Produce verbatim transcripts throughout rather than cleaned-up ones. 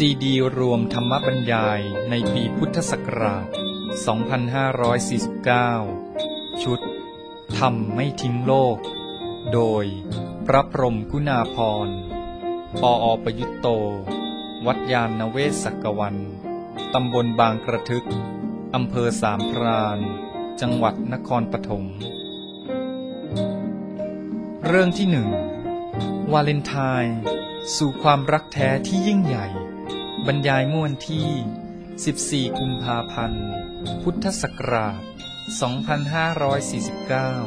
ซีดีรวมธรรมบรรยายในปีพุทธศักราช สองพันห้าร้อยสี่สิบเก้า ชุดธรรมไม่ทิ้งโลก โดยพระพรหมกุณาภรณ์ ปอ.ประยุตโต วัดยานนเวศกวัน ตำบลบางกระทึก อำเภอสามพราน จังหวัดนครปฐม เรื่องที่หนึ่ง วาเลนไทน์สู่ความรักแท้ที่ยิ่งใหญ่ บรรยายเมื่อวันที่ สิบสี่ กุมภาพันธ์ พุทธศักราช สองพันห้าร้อยสี่สิบเก้า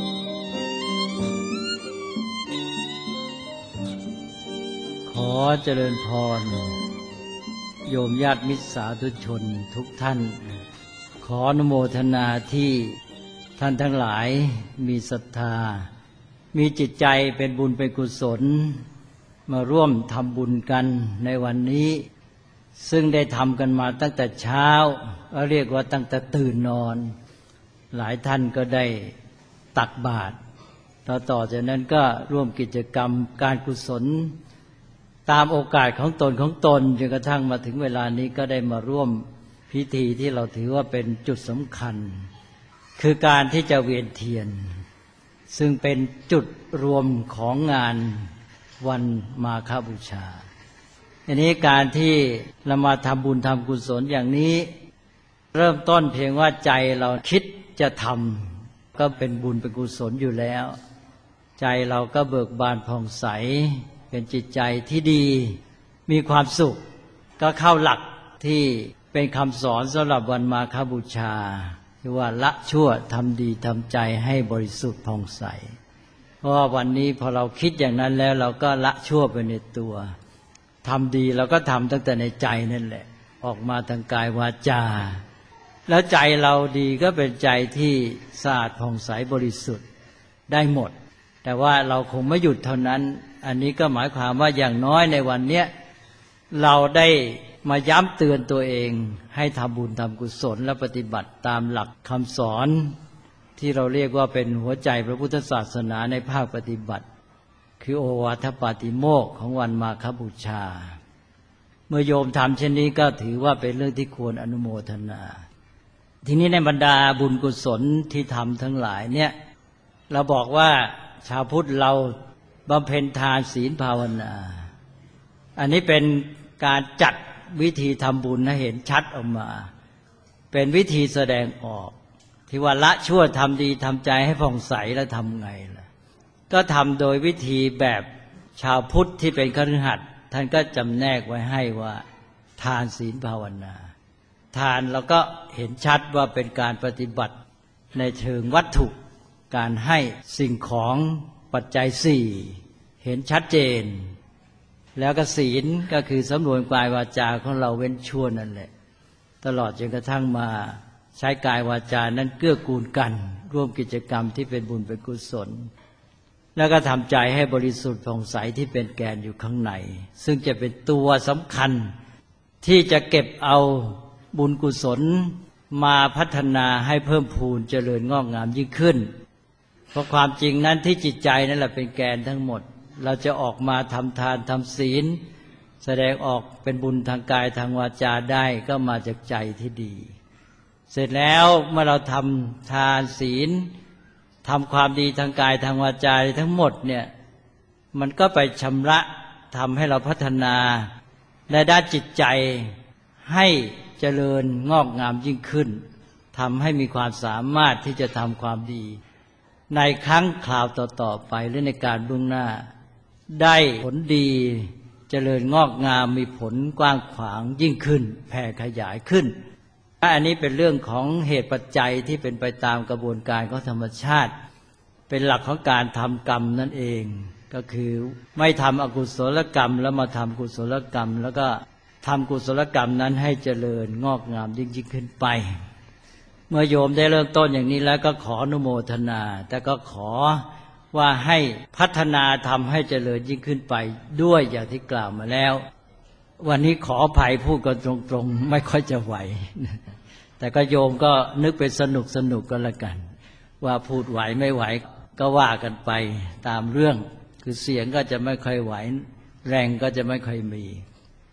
ขอเจริญพรโยมญาติมิตรสาธุชนทุกท่าน ขออนุโมทนาที่ท่านทั้งหลายมีศรัทธามีจิตใจเป็นบุญเป็นกุศลมาร่วมทำบุญกันในวันนี้ซึ่งได้ทำกันมาตั้งแต่เช้าก็เรียกว่าตั้งแต่ตื่นนอนหลายท่านก็ได้ตักบาตรต่อต่อจากนั้นก็ร่วมกิจกรรมการกุศลตามโอกาสของตนของตนจนกระทั่งมาถึงเวลานี้ก็ได้มาร่วมพิธีที่เราถือว่าเป็นจุดสำคัญคือการที่จะเวียนเทียนซึ่งเป็นจุดรวมของงานวันมาฆบูชาอันนี้การที่เรามาทำบุญทำกุศลอย่างนี้เริ่มต้นเพียงว่าใจเราคิดจะทำก็เป็นบุญเป็นกุศลอยู่แล้วใจเราก็เบิกบานผ่องใสเป็นจิตใจที่ดีมีความสุขก็เข้าหลักที่เป็นคำสอนสำหรับวันมาฆบูชาคือว่าละชั่วทำดีทำใจให้บริสุทธิ์ผ่องใสเพราะว่าวันนี้พอเราคิดอย่างนั้นแล้วเราก็ละชั่วไปในตัวทำดีเราก็ทำตั้งแต่ในใจนั่นแหละออกมาทางกายวาจาแล้วใจเราดีก็เป็นใจที่สะอาดผ่องใสบริสุทธิ์ได้หมดแต่ว่าเราคงไม่หยุดเท่านั้นอันนี้ก็หมายความว่าอย่างน้อยในวันเนี้ยเราได้มาย้ำเตือนตัวเองให้ทำบุญทำกุศลและปฏิบัติตามหลักคำสอนที่เราเรียกว่าเป็นหัวใจพระพุทธศาสนาในภาคปฏิบัติคือโอวาทปาติโมกข์ของวันมาฆบูชาเมื่อโยมทำเช่นนี้ก็ถือว่าเป็นเรื่องที่ควรอนุโมทนาทีนี้ในบรรดาบุญกุศลที่ทำทั้งหลายเนี่ยเราบอกว่าชาวพุทธเราบำเพ็ญทานศีลภาวนาอันนี้เป็นการจัดวิธีทำบุญให้เห็นชัดออกมาเป็นวิธีแสดงออกที่ว่าละชั่วทำดีทำใจให้ผ่องใสแล้วทำไงล่ะก็ทำโดยวิธีแบบชาวพุทธที่เป็นคฤหัสถ์ท่านก็จำแนกไว้ให้ว่าทานศีลภาวนาทานเราก็เห็นชัดว่าเป็นการปฏิบัติในเชิงวัตถุการให้สิ่งของปัจจัยสี่เห็นชัดเจนแล้วก็ศีลก็คือสำรวมกายวาจาของเราเว้นชั่วนั่นแหละตลอดจนกระทั่งมาใช้กายวาจานั้นเกื้อกูลกันร่วมกิจกรรมที่เป็นบุญเป็นกุศลแล้วก็ทำใจให้บริสุทธิ์ผ่องใสที่เป็นแกนอยู่ข้างในซึ่งจะเป็นตัวสำคัญที่จะเก็บเอาบุญกุศลมาพัฒนาให้เพิ่มพูนเจริญงอกงามยิ่งขึ้นเพราะความจริงนั้นที่จิตใจนั่นแหละเป็นแกนทั้งหมดเราจะออกมาทำทานทำศีลแสดงออกเป็นบุญทางกายทางวาจาได้ก็มาจากใจที่ดีเสร็จแล้วเมื่อเราทำทานศีลทำความดีทางกายทางวาจาทั้งหมดเนี่ยมันก็ไปชำระทำให้เราพัฒนาในด้านจิตใจให้เจริญงอกงามยิ่งขึ้นทำให้มีความสามารถที่จะทำความดีในครั้งคราวต่อๆไปหรือในการเบื้องหน้าได้ผลดีเจริญงอกงามมีผลกว้างขวางยิ่งขึ้นแผ่ขยายขึ้นอันนี้เป็นเรื่องของเหตุปัจจัยที่เป็นไปตามกระบวนการของธรรมชาติเป็นหลักของการทำกรรมนั่นเองก็คือไม่ทำอกุศลกรรมแล้วมาทำกุศลกรรมแล้วก็ทำกุศลกรรมนั้นให้เจริญงอกงามยิ่งยิ่งขึ้นไปเมื่อโยมได้เริ่มต้นอย่างนี้แล้วก็ขออนุโมทนาแต่ก็ขอว่าให้พัฒนาทำให้เจริญยิ่งขึ้นไปด้วยอย่างที่กล่าวมาแล้ววันนี้ขออภัยพูดกันตรงๆไม่ค่อยจะไหวแต่ก็โยมก็นึกเป็นสนุกสนุกก็แล้วกันว่าพูดไหวไม่ไหวก็ว่ากันไปตามเรื่องคือเสียงก็จะไม่ค่อยไหวแรงก็จะไม่ค่อยมี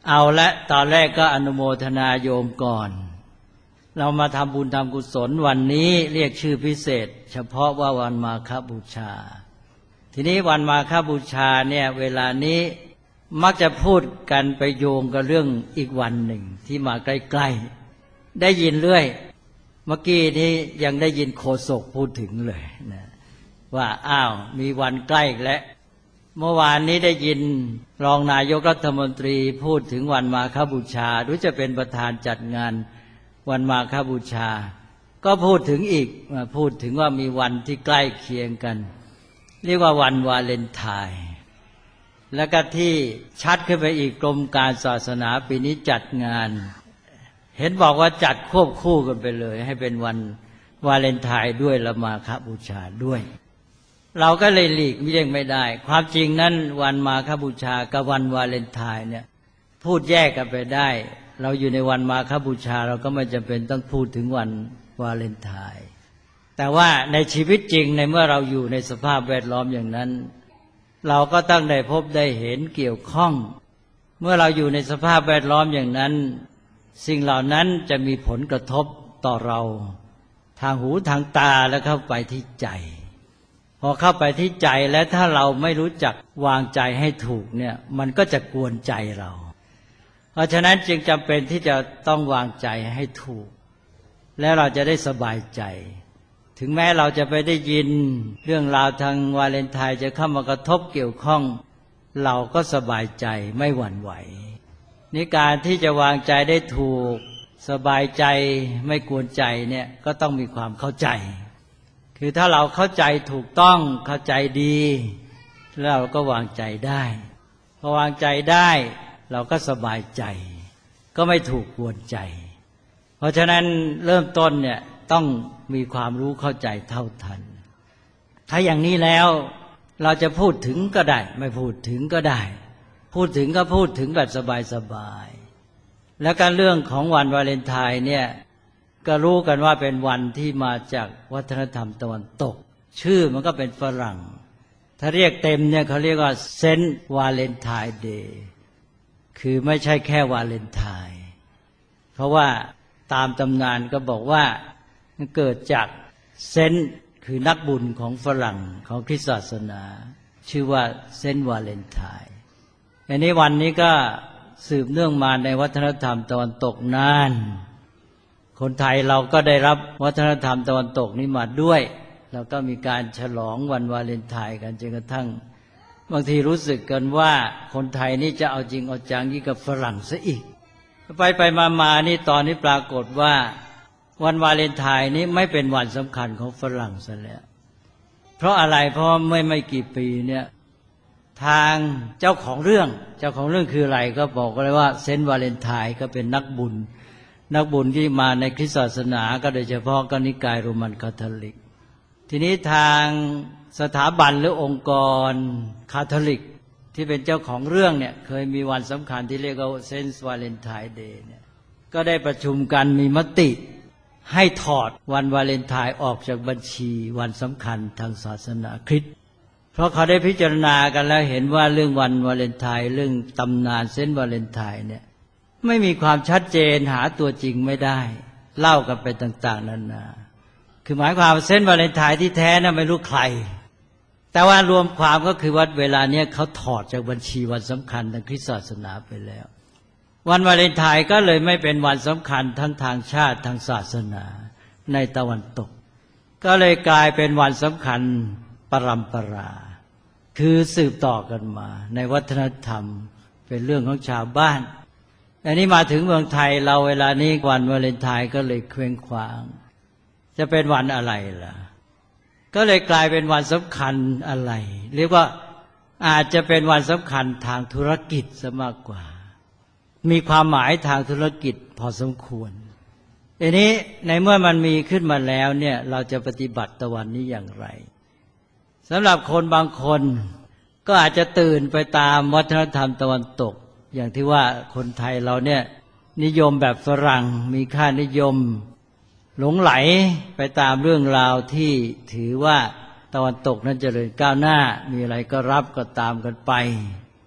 เอาละตอนแรกก็อนุโมทนาโยมก่อนเรามาทำบุญทำกุศลวันนี้เรียกชื่อพิเศษเฉพาะว่าวันมาฆบูชาทีนี้วันมาฆบูชาเนี่ยเวลานี้มักจะพูดกันไปโยงกับเรื่องอีกวันหนึ่งที่มาใกล้ๆได้ยินเรื่อยเมื่อกี้นี้ยังได้ยินโฆษกพูดถึงเลยนะว่าอ้าวมีวันใกล้แล้วเมื่อวานนี้ได้ยินรองนายกรัฐมนตรีพูดถึงวันมาฆบูชาหรือจะเป็นประธานจัดงานวันมาฆบูชาก็พูดถึงอีกพูดถึงว่ามีวันที่ใกล้เคียงกันเรียกว่าวันวาเลนไทน์แล้วก็ที่ชัดขึ้นไปอีกกรมการศาสนาปีนี้จัดงานเห็นบอกว่าจัดควบคู่กันไปเลยให้เป็นวันวาเลนไทน์ด้วยและมาฆบูชาด้วยเราก็เลยหลีกเลี่ยงไม่ได้ความจริงนั้นวันมาฆบูชากับวันวาเลนไทน์เนี่ยพูดแยกกันไปได้เราอยู่ในวันมาฆบูชาเราก็ไม่จำเป็นต้องพูดถึงวันวาเลนไทน์แต่ว่าในชีวิตจริงในเมื่อเราอยู่ในสภาพแวดล้อมอย่างนั้นเราก็ต้องได้พบได้เห็นเกี่ยวข้องเมื่อเราอยู่ในสภาพแวดล้อมอย่างนั้นสิ่งเหล่านั้นจะมีผลกระทบต่อเราทางหูทางตาแล้วเข้าไปที่ใจพอเข้าไปที่ใจแล้วถ้าเราไม่รู้จักวางใจให้ถูกเนี่ยมันก็จะกวนใจเราเพราะฉะนั้นจึงจำเป็นที่จะต้องวางใจให้ถูกแล้วเราจะได้สบายใจถึงแม้เราจะไปได้ยินเรื่องราวทางวาเลนไทน์จะเข้ามากระทบเกี่ยวข้องเราก็สบายใจไม่หวั่นไหวนี่การที่จะวางใจได้ถูกสบายใจไม่กวนใจเนี่ยก็ต้องมีความเข้าใจคือถ้าเราเข้าใจถูกต้องเข้าใจดีแล้วเราก็วางใจได้พอวางใจได้เราก็สบายใจก็ไม่ถูกกวนใจเพราะฉะนั้นเริ่มต้นเนี่ยต้องมีความรู้เข้าใจเท่าทันถ้าอย่างนี้แล้วเราจะพูดถึงก็ได้ไม่พูดถึงก็ได้พูดถึงก็พูดถึงแบบสบายๆแล้วการเรื่องของวันวาเลนไทน์เนี่ยก็รู้กันว่าเป็นวันที่มาจากวัฒนธรรมตะวันตกชื่อมันก็เป็นฝรั่งถ้าเรียกเต็มเนี่ยเขาเรียกว่าเซนต์วาเลนไทน์เดย์คือไม่ใช่แค่วาเลนไทน์เพราะว่าตามตำนานก็บอกว่าเกิดจากเซนต์คือนักบุญของฝรั่งของคริสตศาสนาชื่อว่าเซนต์วาเลนไทน์อันนี้วันนี้ก็สืบเนื่องมาในวัฒนธรรมตะวันตกนานคนไทยเราก็ได้รับวัฒนธรรมตะวันตกนี้มาด้วยเราก็มีการฉลองวันวาเลนไทน์กันจนกระทั่งบางทีรู้สึกกันว่าคนไทยนี่จะเอาจริงเอาจังยิ่งกับฝรั่งซะอีกไปไปมามานี่ตอนนี้ปรากฏว่าวันวาเลนไทน์นี้ไม่เป็นวันสำคัญของฝรั่งซะแล้วเพราะอะไรเพราะไม่ไม่กี่ปีเนี่ยทางเจ้าของเรื่องเจ้าของเรื่องคืออะไรก็บอกเลยว่าเซนต์วาเลนไทน์ก็เป็นนักบุญนักบุญที่มาในคริสตศาสนาก็โดยเฉพาะก็นิกายโรมันคาทอลิกทีนี้ทางสถาบันหรือองค์กรคาทอลิกที่เป็นเจ้าของเรื่องเนี่ยเคยมีวันสำคัญที่เรียกว่าเซนต์วาเลนไทน์เดย์เนี่ยก็ได้ประชุมกันมีมติให้ถอดวันวาเลนไทน์ออกจากบัญชีวันสำคัญทางศาสนาคริสต์เพราะเขาได้พิจารณากันแล้วเห็นว่าเรื่องวันวาเลนไทน์เรื่องตำนานเซนต์วาเลนไทน์เนี่ยไม่มีความชัดเจนหาตัวจริงไม่ได้เล่ากันไปต่างๆนานาคือหมายความเซนต์วาเลนไทน์ที่แท้น่ะไม่รู้ใครแต่ว่ารวมความก็คือว่าเวลาเนี้ยเขาถอดจากบัญชีวันสำคัญทางคริสตศาสนาไปแล้ววันวาเลนไทน์ก็เลยไม่เป็นวันสำคัญทั้งทางชาติทางศาสนาในตะวันตกก็เลยกลายเป็นวันสำคัญปรำปราคือสืบต่อกันมาในวัฒนธรรมเป็นเรื่องของชาวบ้านอันนี้มาถึงเมืองไทยเราเวลานี้วันวาเลนไทน์ก็เลยเคว้งคว้างจะเป็นวันอะไรล่ะก็เลยกลายเป็นวันสำคัญอะไรเรียกว่าอาจจะเป็นวันสำคัญทางธุรกิจซะมากกว่ามีความหมายทางธุรกิจพอสมควรทีนี้ในเมื่อมันมีขึ้นมาแล้วเนี่ยเราจะปฏิบัติต่อวันนี้อย่างไรสำหรับคนบางคนก็อาจจะตื่นไปตามวัฒนธรรมตะวันตกอย่างที่ว่าคนไทยเราเนี่ยนิยมแบบฝรั่งมีค่านิยมหลงไหลไปตามเรื่องราวที่ถือว่าตะวันตกนั้นเจริญก้าวหน้ามีอะไรก็รับก็ตามกันไป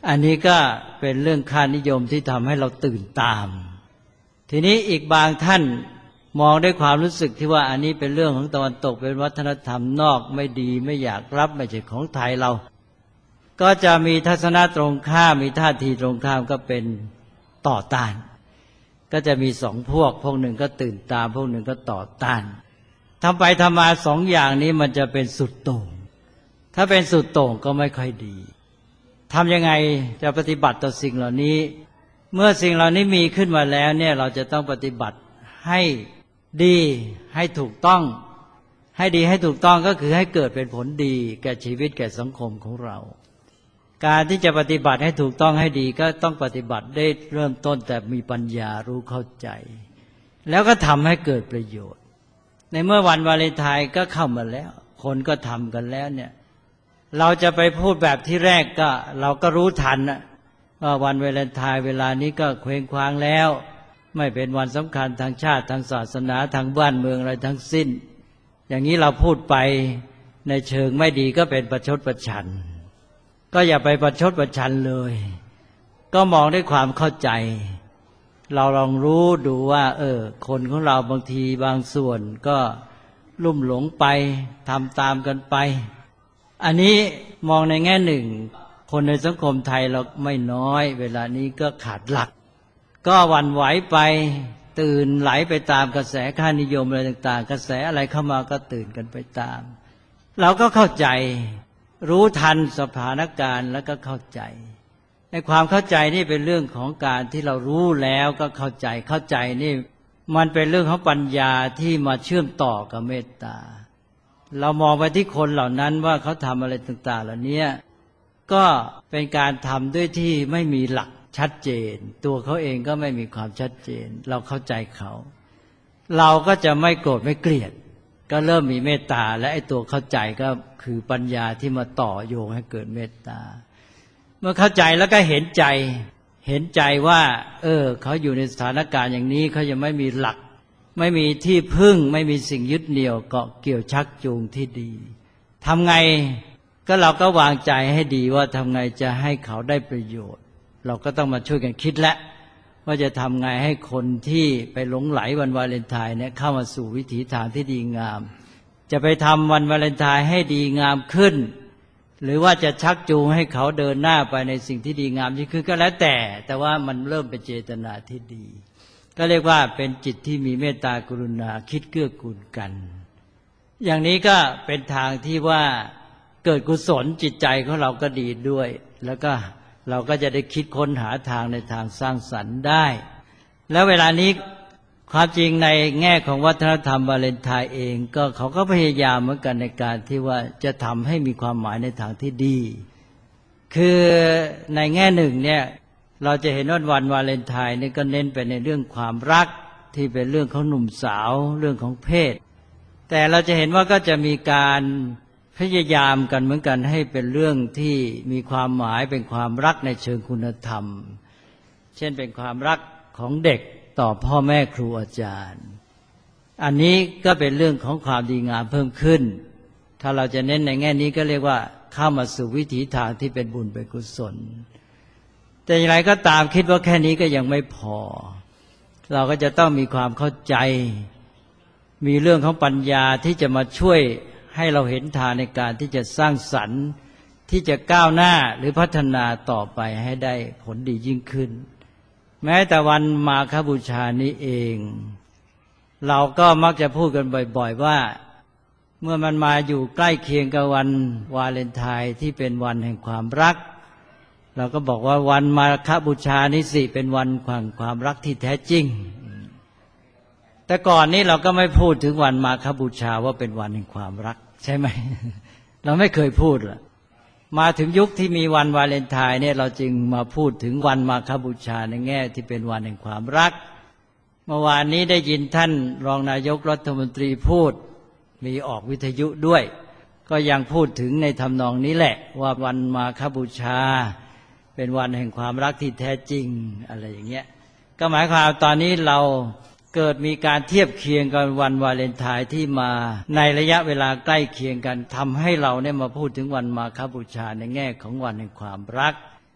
อันนี้ก็เป็นเรื่องค่านิยมที่ทำให้เราตื่นตามทีนี้อีกบางท่านมองด้วยความรู้สึกที่ว่าอันนี้เป็นเรื่องของตะวันตกเป็นวัฒนธรรมนอกไม่ดีไม่อยากรับไม่ใช่ของไทยเราก็จะมีทัศนะตรงข้ามมีท่าทีตรงข้ามก็เป็นต่อต้านก็จะมีสองพวกพวกหนึ่งก็ตื่นตามพวกหนึ่งก็ต่อต้านทำไปทำมาสองอย่างนี้มันจะเป็นสุดโต่งถ้าเป็นสุดโต่งก็ไม่ค่อยดีทำยังไงจะปฏิบัติต่อสิ่งเหล่านี้เมื่อสิ่งเหล่านี้มีขึ้นมาแล้วเนี่ยเราจะต้องปฏิบัติให้ดีให้ถูกต้องให้ดีให้ถูกต้องก็คือให้เกิดเป็นผลดีแก่ชีวิตแก่สังคมของเราการที่จะปฏิบัติให้ถูกต้องให้ดีก็ต้องปฏิบัติได้เริ่มต้นแต่มีปัญญารู้เข้าใจแล้วก็ทำให้เกิดประโยชน์ในเมื่อวันวาเลนไทน์ก็เข้ามาแล้วคนก็ทำกันแล้วเนี่ยเราจะไปพูดแบบที่แรกก็เราก็รู้ทันนะว่าวันวาเลนไทน์เวลานี้ก็เคว้งคว้างแล้วไม่เป็นวันสำคัญทางชาติทางศาสนาทางบ้านเมืองอะไรทั้งสิ้นอย่างนี้เราพูดไปในเชิงไม่ดีก็เป็นประชดประชันก็อย่าไปประชดประชันเลยก็มองด้วยความเข้าใจเราลองรู้ดูว่าเออคนของเราบางทีบางส่วนก็ลุ่มหลงไปทำตามกันไปอันนี้มองในแง่หนึ่งคนในสังคมไทยเราไม่น้อยเวลานี้ก็ขาดหลักก็หวั่นไหวไปตื่นไหลไปตามกระแสค่านิยมอะไรต่างๆกระแสอะไรเข้ามาก็ตื่นกันไปตามเราก็เข้าใจรู้ทันสถานการณ์แล้วก็เข้าใจในความเข้าใจนี่เป็นเรื่องของการที่เรารู้แล้วก็เข้าใจเข้าใจนี่มันเป็นเรื่องของปัญญาที่มาเชื่อมต่อกับเมตตาเรามองไปที่คนเหล่านั้นว่าเขาทำอะไรต่างๆเหล่านี้ก็เป็นการทำด้วยที่ไม่มีหลักชัดเจนตัวเขาเองก็ไม่มีความชัดเจนเราเข้าใจเขาเราก็จะไม่โกรธไม่เกลียดก็เริ่มมีเมตตาและไอ้ตัวเข้าใจก็คือปัญญาที่มาต่อโยงให้เกิดเมตตาเมื่อเข้าใจแล้วก็เห็นใจเห็นใจว่าเออเขาอยู่ในสถานการณ์อย่างนี้เขายังไม่มีหลักไม่มีที่พึ่งไม่มีสิ่งยึดเหนี่ยวเกาะเกี่ยวชักจูงที่ดีทำไงก็เราก็วางใจให้ดีว่าทำไงจะให้เขาได้ประโยชน์เราก็ต้องมาช่วยกันคิดแล้วว่าจะทำไงให้คนที่ไปหลงไหลวันวาเลนไทน์เนี่ยเข้ามาสู่วิถีทางที่ดีงามจะไปทำวันวาเลนไทน์ให้ดีงามขึ้นหรือว่าจะชักจูงให้เขาเดินหน้าไปในสิ่งที่ดีงามยิ่งขึ้นก็แล้วแต่แต่ว่ามันเริ่มเป็นเจตนาที่ดีก็เรียกว่าเป็นจิตที่มีเมตตากรุณาคิดเกื้อกูลกันอย่างนี้ก็เป็นทางที่ว่าเกิดกุศลจิตใจของเราก็ดีด้วยแล้วก็เราก็จะได้คิดค้นหาทางในทางสร้างสรรค์ได้แล้วเวลานี้ความจริงในแง่ของวัฒนธรรมวาเลนไทน์เองก็เขาก็พยายามเหมือนกันในการที่ว่าจะทำให้มีความหมายในทางที่ดีคือในแง่หนึ่งเนี่ยเราจะเห็นว่าวันวาเลนไทน์นี่ก็เน้นไปในเรื่องความรักที่เป็นเรื่องของหนุ่มสาวเรื่องของเพศแต่เราจะเห็นว่าก็จะมีการพยายามกันเหมือนกันให้เป็นเรื่องที่มีความหมายเป็นความรักในเชิงคุณธรรมเช่นเป็นความรักของเด็กต่อพ่อแม่ครูอาจารย์อันนี้ก็เป็นเรื่องของความดีงามเพิ่มขึ้นถ้าเราจะเน้นในแง่นี้ก็เรียกว่าเข้ามาสู่วิถีทางที่เป็นบุญเป็นกุศลแต่อย่างไรก็ตามคิดว่าแค่นี้ก็ยังไม่พอเราก็จะต้องมีความเข้าใจมีเรื่องของปัญญาที่จะมาช่วยให้เราเห็นทางในการที่จะสร้างสรรค์ที่จะก้าวหน้าหรือพัฒนาต่อไปให้ได้ผลดียิ่งขึ้นแม้แต่วันมาฆบูชานี้เองเราก็มักจะพูดกันบ่อยๆว่าเมื่อมันมาอยู่ใกล้เคียงกับวันวาเลนไทน์ที่เป็นวันแห่งความรักเราก็บอกว่าวันมาฆบูชานี้สิเป็นวันแห่งความรักที่แท้จริงแต่ก่อนนี้เราก็ไม่พูดถึงวันมาฆบูชาว่าเป็นวันแห่งความรักใช่ไหม เราไม่เคยพูดหรอกมาถึงยุคที่มีวันวาเลนไทน์เนี่ยเราจึงมาพูดถึงวันมาฆบูชาในแง่ที่เป็นวันแห่งความรักเมื่อวานนี้ได้ยินท่านรองนายกรัฐมนตรีพูดมีออกวิทยุด้วยก็ยังพูดถึงในทำนองนี้แหละว่าวันมาฆบูชาเป็นวันแห่งความรักที่แท้จริงอะไรอย่างเงี้ยก็หมายความตอนนี้เราเกิดมีการเทียบเคียงกับวันวาเลนไทน์ที่มาในระยะเวลาใกล้เคียงกันทำให้เราเนี่ยมาพูดถึงวันมาฆบูชาในแง่ของวันแห่งความรัก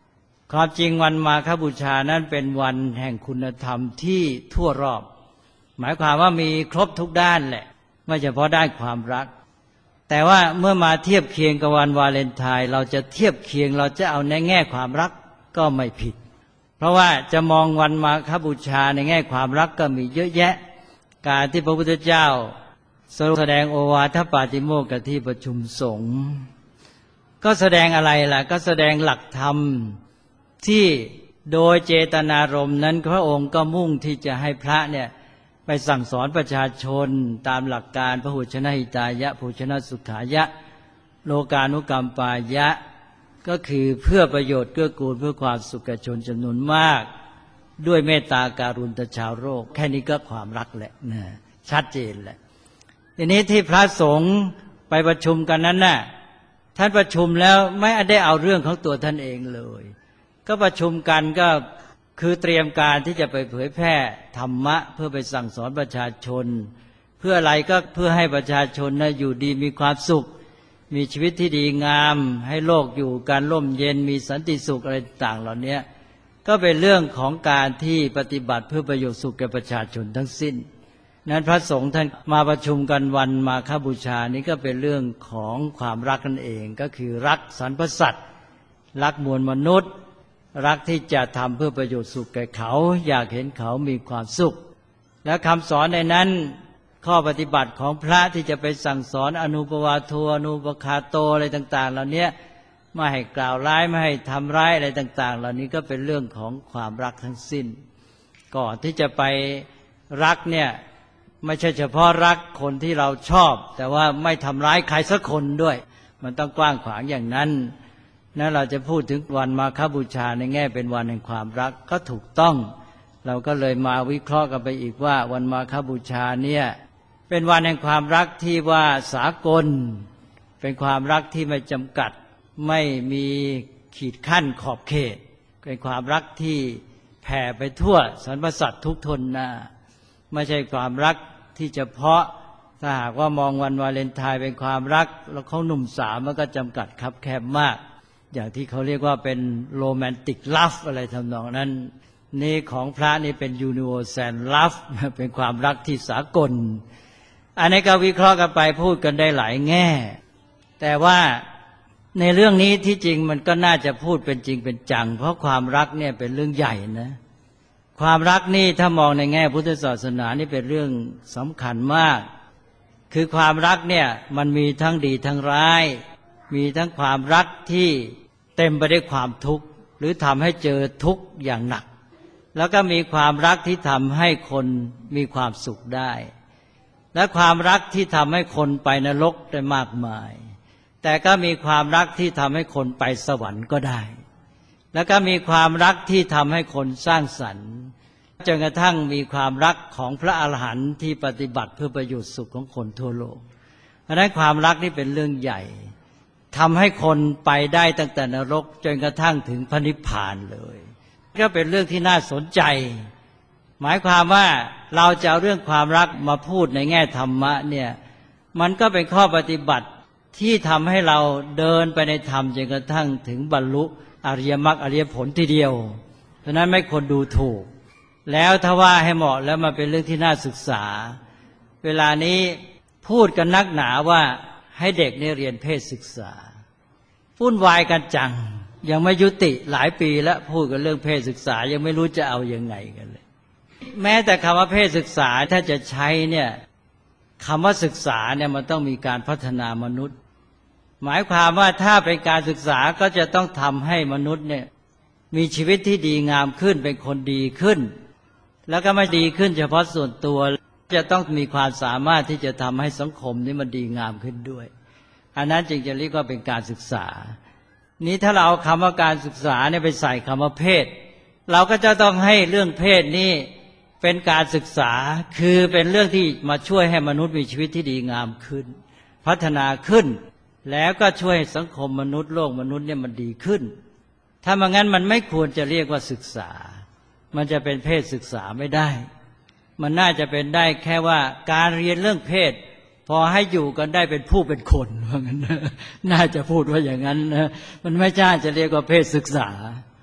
ความจริงวันมาฆบูชานั้นเป็นวันแห่งคุณธรรมที่ทั่วรอบหมายความว่ามีครบทุกด้านแหละไม่เฉพาะด้านความรักแต่ว่าเมื่อมาเทียบเคียงกับวันวาเลนไทน์เราจะเทียบเคียงเราจะเอาในแง่ความรักก็ไม่ผิดเพราะว่าจะมองวันมาฆบูชาในแง่ความรักก็มีเยอะแยะการที่พระพุทธเจ้าแสดงโอวาทปาติโมกข์กับที่ประชุมสงฆ์ก็แสดงอะไรล่ะก็แสดงหลักธรรมที่โดยเจตนารมณ์นั้นพระองค์ก็มุ่งที่จะให้พระเนี่ยไปสั่งสอนประชาชนตามหลักการพหุชนะหิตายะภูชนะสุขายะโลกานุกรรมปายะก็คือเพื่อประโยชน์เกื้อกูลเพื่อความสุขแก่ชนจำนวนมากด้วยเมตตาการุณต่อชาวโลกแค่นี้ก็ความรักแหละนะชัดเจนแหละทีนี้ที่พระสงฆ์ไปประชุมกันนั้นน่ะท่านประชุมแล้วไม่ได้เอาเรื่องของตัวท่านเองเลยก็ประชุมกันก็คือเตรียมการที่จะไปเผยแพร่ธรรมะเพื่อไปสั่งสอนประชาชนเพื่ออะไรก็เพื่อให้ประชาชนนะอยู่ดีมีความสุขมีชีวิตที่ดีงามให้โลกอยู่การร่มเย็นมีสันติสุขอะไรต่างเหล่านี้ก็เป็นเรื่องของการที่ปฏิบัติเพื่อประโยชน์สุขแก่ประชาชนทั้งสิ้นนั้นพระสงฆ์ท่านมาประชุมกันวันมาฆบูชานี้ก็เป็นเรื่องของความรักนั่นเองก็คือรักสรรพสัตว์รักมวลมนุษย์รักที่จะทำเพื่อประโยชน์สุขแก่เขาอยากเห็นเขามีความสุขและคำสอนในนั้นข้อปฏิบัติของพระที่จะไปสั่งสอนอนุปวาโทอนุปคาโตอะไรต่างๆเหล่านี้ไม่ให้กล่าวร้ายไม่ให้ทำร้ายอะไรต่างๆเหล่านี้ก็เป็นเรื่องของความรักทั้งสิ้นก่อนที่จะไปรักเนี่ยไม่ใช่เฉพาะรักคนที่เราชอบแต่ว่าไม่ทำร้ายใครสักคนด้วยมันต้องกว้างขวางอย่างนั้นนั่นเราจะพูดถึงวันมาฆบูชาในแง่เป็นวันแห่งความรักก็ถูกต้องเราก็เลยมาวิเคราะห์กันไปอีกว่าวันมาฆบูชาเนี่ยเป็นวันแห่งความรักที่ว่าสากลเป็นความรักที่ไม่จำกัดไม่มีขีดขั้นขอบเขตเป็นความรักที่แผ่ไปทั่วสรรพสัตว์ทุกทนหน้าไม่ใช่ความรักที่เฉพาะถ้าหากว่ามองวันวาเลนไทน์เป็นความรักแล้วเขาหนุ่มสาวมันก็จำกัดคับแคบมากอย่างที่เขาเรียกว่าเป็นโรแมนติกลัฟอะไรทำนองนั้นนี่ของพระนี่เป็นยูนิเวอร์แซลลัฟเป็นความรักที่สากลอันนี้ก็วิเคราะห์กันไปพูดกันได้หลายแง่แต่ว่าในเรื่องนี้ที่จริงมันก็น่าจะพูดเป็นจริงเป็นจังเพราะความรักเนี่ยเป็นเรื่องใหญ่นะความรักนี่ถ้ามองในแง่พุทธศาสนานี่เป็นเรื่องสำคัญมากคือความรักเนี่ยมันมีทั้งดีทั้งร้ายมีทั้งความรักที่เต็มไปด้วยความทุกข์หรือทำให้เจอทุกข์อย่างหนักแล้วก็มีความรักที่ทำให้คนมีความสุขได้และความรักที่ทำให้คนไปนรกได้มากมายแต่ก็มีความรักที่ทำให้คนไปสวรรค์ก็ได้แล้วก็มีความรักที่ทำให้คนสร้างสรรค์จนกระทั่งมีความรักของพระอรหันต์ที่ปฏิบัติเพื่อประโยชน์สุขของคนทั่วโลกเพราะฉะนั้นความรักนี่เป็นเรื่องใหญ่ทำให้คนไปได้ตั้งแต่นรกจนกระทั่งถึงพระนิพพานเลยก็เป็นเรื่องที่น่าสนใจหมายความว่าเราจะเอาเรื่องความรักมาพูดในแง่ธรรมะเนี่ยมันก็เป็นข้อปฏิบัติที่ทำให้เราเดินไปในธรรมจนกระทั่งถึงบรรลุอริยมรรคอริยผลทีเดียวเพราะนั้นไม่ควรดูถูกแล้วถ้าว่าให้เหมาะแล้วมาเป็นเรื่องที่น่าศึกษาเวลานี้พูดกันนักหนาว่าให้เด็กเนี่ยเรียนเพศศึกษาวุ่นวายกันจังยังไม่ยุติหลายปีแล้วพูดกันเรื่องเพศศึกษายังไม่รู้จะเอายังไงกันเลยแม้แต่คำว่าเพศศึกษาถ้าจะใช้เนี่ยคำว่าศึกษาเนี่ยมันต้องมีการพัฒนามนุษย์หมายความว่าถ้าเป็นการศึกษาก็จะต้องทำให้มนุษย์เนี่ยมีชีวิตที่ดีงามขึ้นเป็นคนดีขึ้นแล้วก็ไม่ดีขึ้นเฉพาะส่วนตัวจะต้องมีความสามารถที่จะทำให้สังคมนี้มันดีงามขึ้นด้วยอันนั้นจึงจะเรียกว่าเป็นการศึกษานี้ถ้าเราเอาคำว่าการศึกษาเนี่ยไปใส่คำว่าเพศเราก็จะต้องให้เรื่องเพศนี้เป็นการศึกษาคือเป็นเรื่องที่มาช่วยให้มนุษย์มีชีวิตที่ดีงามขึ้นพัฒนาขึ้นแล้วก็ช่วยให้สังคมมนุษย์โลกมนุษย์เนี่ยมันดีขึ้นถ้าไม่งั้นมันไม่ควรจะเรียกว่าศึกษามันจะเป็นเพศศึกษาไม่ได้มันน่าจะเป็นได้แค่ว่าการเรียนเรื่องเพศพอให้อยู่กันได้เป็นผู้เป็นคนว่างั้นน่าจะพูดว่าอย่างนั้นนะมันไม่ใช่จะเรียกว่าเพศศึกษา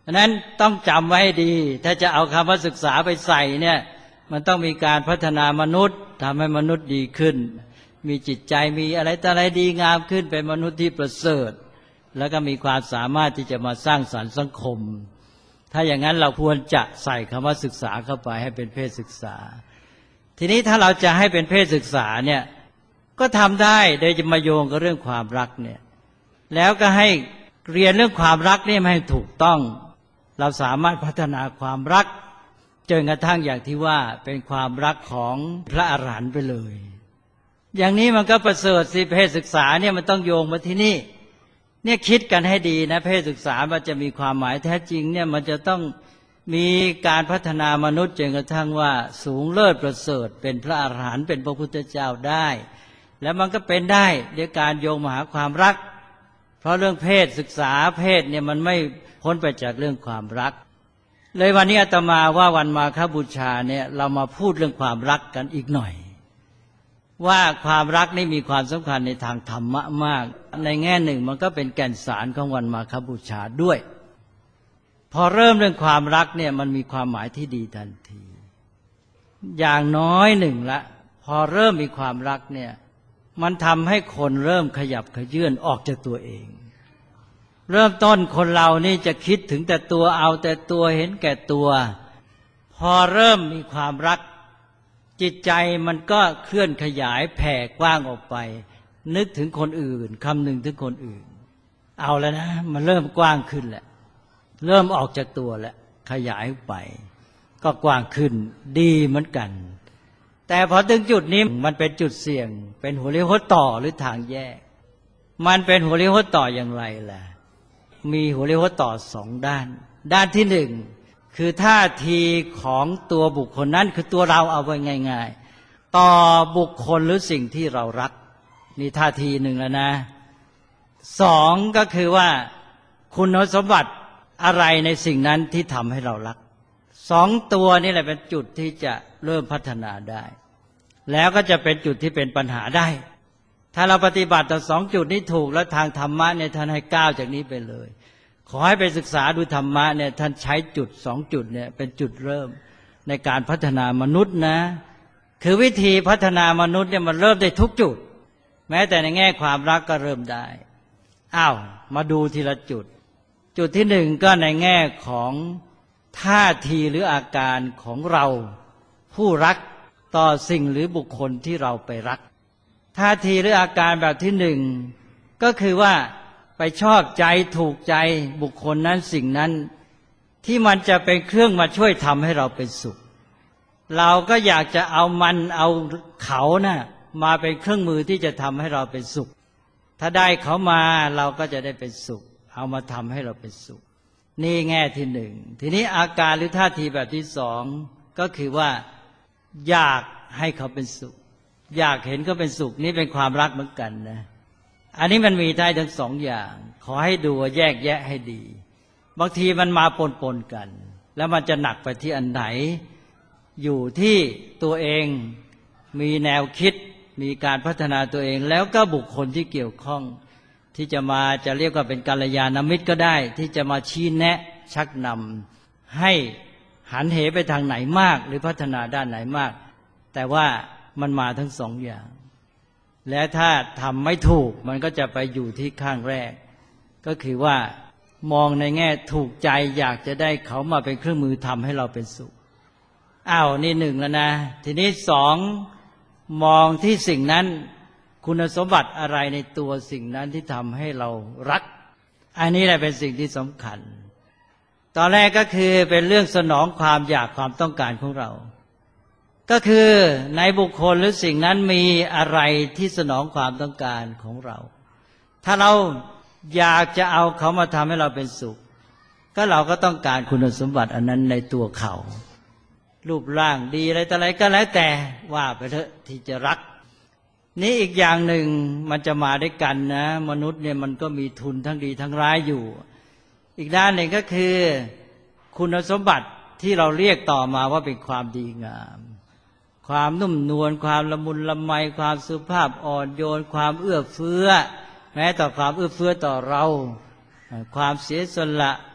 ะนั้นต้องจำไว้ให้ดีถ้าจะเอาคำว่าศึกษาไปใส่เนี่ยมันต้องมีการพัฒนามนุษย์ทำให้มนุษย์ดีขึ้นมีจิตใจมีอะไรต่ออะไรดีงามขึ้นเป็นมนุษย์ที่ประเสริฐแล้วก็มีความสามารถที่จะมาสร้างสรรค์สังคมถ้าอย่างนั้นเราควรจะใส่คำว่าศึกษาเข้าไปให้เป็นเพศศึกษาทีนี้ถ้าเราจะให้เป็นเพศศึกษาเนี่ยก็ทำได้โดยจะมาโยงกับเรื่องความรักเนี่ยแล้วก็ให้เรียนเรื่องความรักนี่ให้ถูกต้องเราสามารถพัฒนาความรักจนกระทั่งอย่างที่ว่าเป็นความรักของพระอรหันต์ไปเลยอย่างนี้มันก็ประเสริฐสิเพศศึกษาเนี่ยมันต้องโยงมาที่นี่เนี่ยคิดกันให้ดีนะเพศศึกษามันจะมีความหมายแท้จริงเนี่ยมันจะต้องมีการพัฒนามนุษย์จนกระทั่งว่าสูงเลิศประเสริฐเป็นพระอรหันต์เป็นพระพุทธเจ้าได้แล้วมันก็เป็นได้ด้วยการโยงมาหาความรักเพราะเรื่องเพศศึกษาเพศเนี่ยมันไม่พ้นไปจากเรื่องความรักเลยวันนี้อาตมาว่าวันมาฆบูชาเนี่ยเรามาพูดเรื่องความรักกันอีกหน่อยว่าความรักนี่มีความสำคัญในทางธรรมะมากในแง่หนึ่งมันก็เป็นแก่นสารของวันมาฆบูชาด้วยพอเริ่มเรื่องความรักเนี่ยมันมีความหมายที่ดีทันทีอย่างน้อยหนึ่งละพอเริ่มมีความรักเนี่ยมันทำให้คนเริ่มขยับขยื่นออกจากตัวเองเริ่มต้นคนเรานี่จะคิดถึงแต่ตัวเอาแต่ตัวเห็นแก่ตัวพอเริ่มมีความรักจิตใจมันก็เคลื่อนขยายแผ่กว้างออกไปนึกถึงคนอื่นคำนึงถึงคนอื่นเอาแล้วนะมันเริ่มกว้างขึ้นแหละเริ่มออกจากตัวแล้วขยายไปก็กว้างขึ้นดีเหมือนกันแต่พอถึงจุดนี้มันเป็นจุดเสี่ยงเป็นหัวเลี้ยวหัวต่อหรือทางแยกมันเป็นหัวเลี้ยวหัวต่ออย่างไรล่ะมีหัวเลี้ยวหัวต่อสองด้านด้านที่หนึ่งคือท่าทีของตัวบุคคลนั้นคือตัวเราเอาไว้ง่ายๆต่อบุคคลหรือสิ่งที่เรารักนี่ท่าทีหนึ่งแล้วนะสองก็คือว่าคุณสมบัติอะไรในสิ่งนั้นที่ทำให้เรารักสองตัวนี่แหละเป็นจุดที่จะเริ่มพัฒนาได้แล้วก็จะเป็นจุดที่เป็นปัญหาได้ถ้าเราปฏิบัติต่อสองจุดนี้ถูกแล้วทางธรรมะเนี่ยท่านให้ก้าวจากนี้ไปเลยขอให้ไปศึกษาดูธรรมะเนี่ยท่านใช้จุดสองจุดเนี่ยเป็นจุดเริ่มในการพัฒนามนุษย์นะคือวิธีพัฒนามนุษย์เนี่ยมันเริ่มได้ทุกจุดแม้แต่ในแง่ความรักก็เริ่มได้อ้าวมาดูทีละจุดจุดที่หนึ่งก็ในแง่ของท่าทีหรืออาการของเราผู้รักต่อสิ่งหรือบุคคลที่เราไปรักท่าทีหรืออาการแบบที่หนึ่งก็คือว่าไปชอบใจถูกใจบุคคลนั้นสิ่งนั้นที่มันจะเป็นเครื่องมาช่วยทำให้เราเป็นสุขเราก็อยากจะเอามันเอาเขานะ่ะมาเป็นเครื่องมือที่จะทำให้เราเป็นสุขถ้าได้เขามาเราก็จะได้เป็นสุขเอามาทำให้เราเป็นสุขนี่แง่ที่หนึ่งทีนี้อาการหรือท่าทีแบบที่สองก็คือว่าอยากให้เขาเป็นสุขอยากเห็นเขาเป็นสุขนี่เป็นความรักเหมือนกันนะอันนี้มันมีได้ทั้งสองอย่างขอให้ดูแยกแยะให้ดีบางทีมันมาปนๆกันแล้วมันจะหนักไปที่อันไหนอยู่ที่ตัวเองมีแนวคิดมีการพัฒนาตัวเองแล้วก็บุคคลที่เกี่ยวข้องที่จะมาจะเรียกว่าเป็นกัลยาณมิตรก็ได้ที่จะมาชี้แนะชักนำให้หันเหไปทางไหนมากหรือพัฒนาด้านไหนมากแต่ว่ามันมาทั้งสองอย่างและถ้าทำไม่ถูกมันก็จะไปอยู่ที่ข้างแรกก็คือว่ามองในแง่ถูกใจอยากจะได้เขามาเป็นเครื่องมือทำให้เราเป็นสุขอ้าวนี่หนึ่งแล้วนะทีนี้สองมองที่สิ่งนั้นคุณสมบัติอะไรในตัวสิ่งนั้นที่ทำให้เรารักอันนี้แหละเป็นสิ่งที่สำคัญตอนแรกก็คือเป็นเรื่องสนองความอยากความต้องการของเราก็คือในบุคคลหรือสิ่งนั้นมีอะไรที่สนองความต้องการของเราถ้าเราอยากจะเอาเขามาทำให้เราเป็นสุขก็เราก็ต้องการคุณสมบัติอันนั้นในตัวเขารูปร่างดีอะไรต่ออะไรก็แล้วแต่ว่าไปเถอะที่จะรักนี่อีกอย่างหนึ่งมันจะมาด้วยกันนะมนุษย์เนี่ยมันก็มีทุนทั้งดีทั้งร้ายอยู่อีกด้านหนึ่งก็คือคุณสมบัติที่เราเรียกต่อมาว่าเป็นความดีงามความนุ่มนวลความละมุนละไมความสุภาพอ่อนโยนความเอื้อเฟื้อแม้ต่อความเอื้อเฟื้อต่อเราความเสียสละ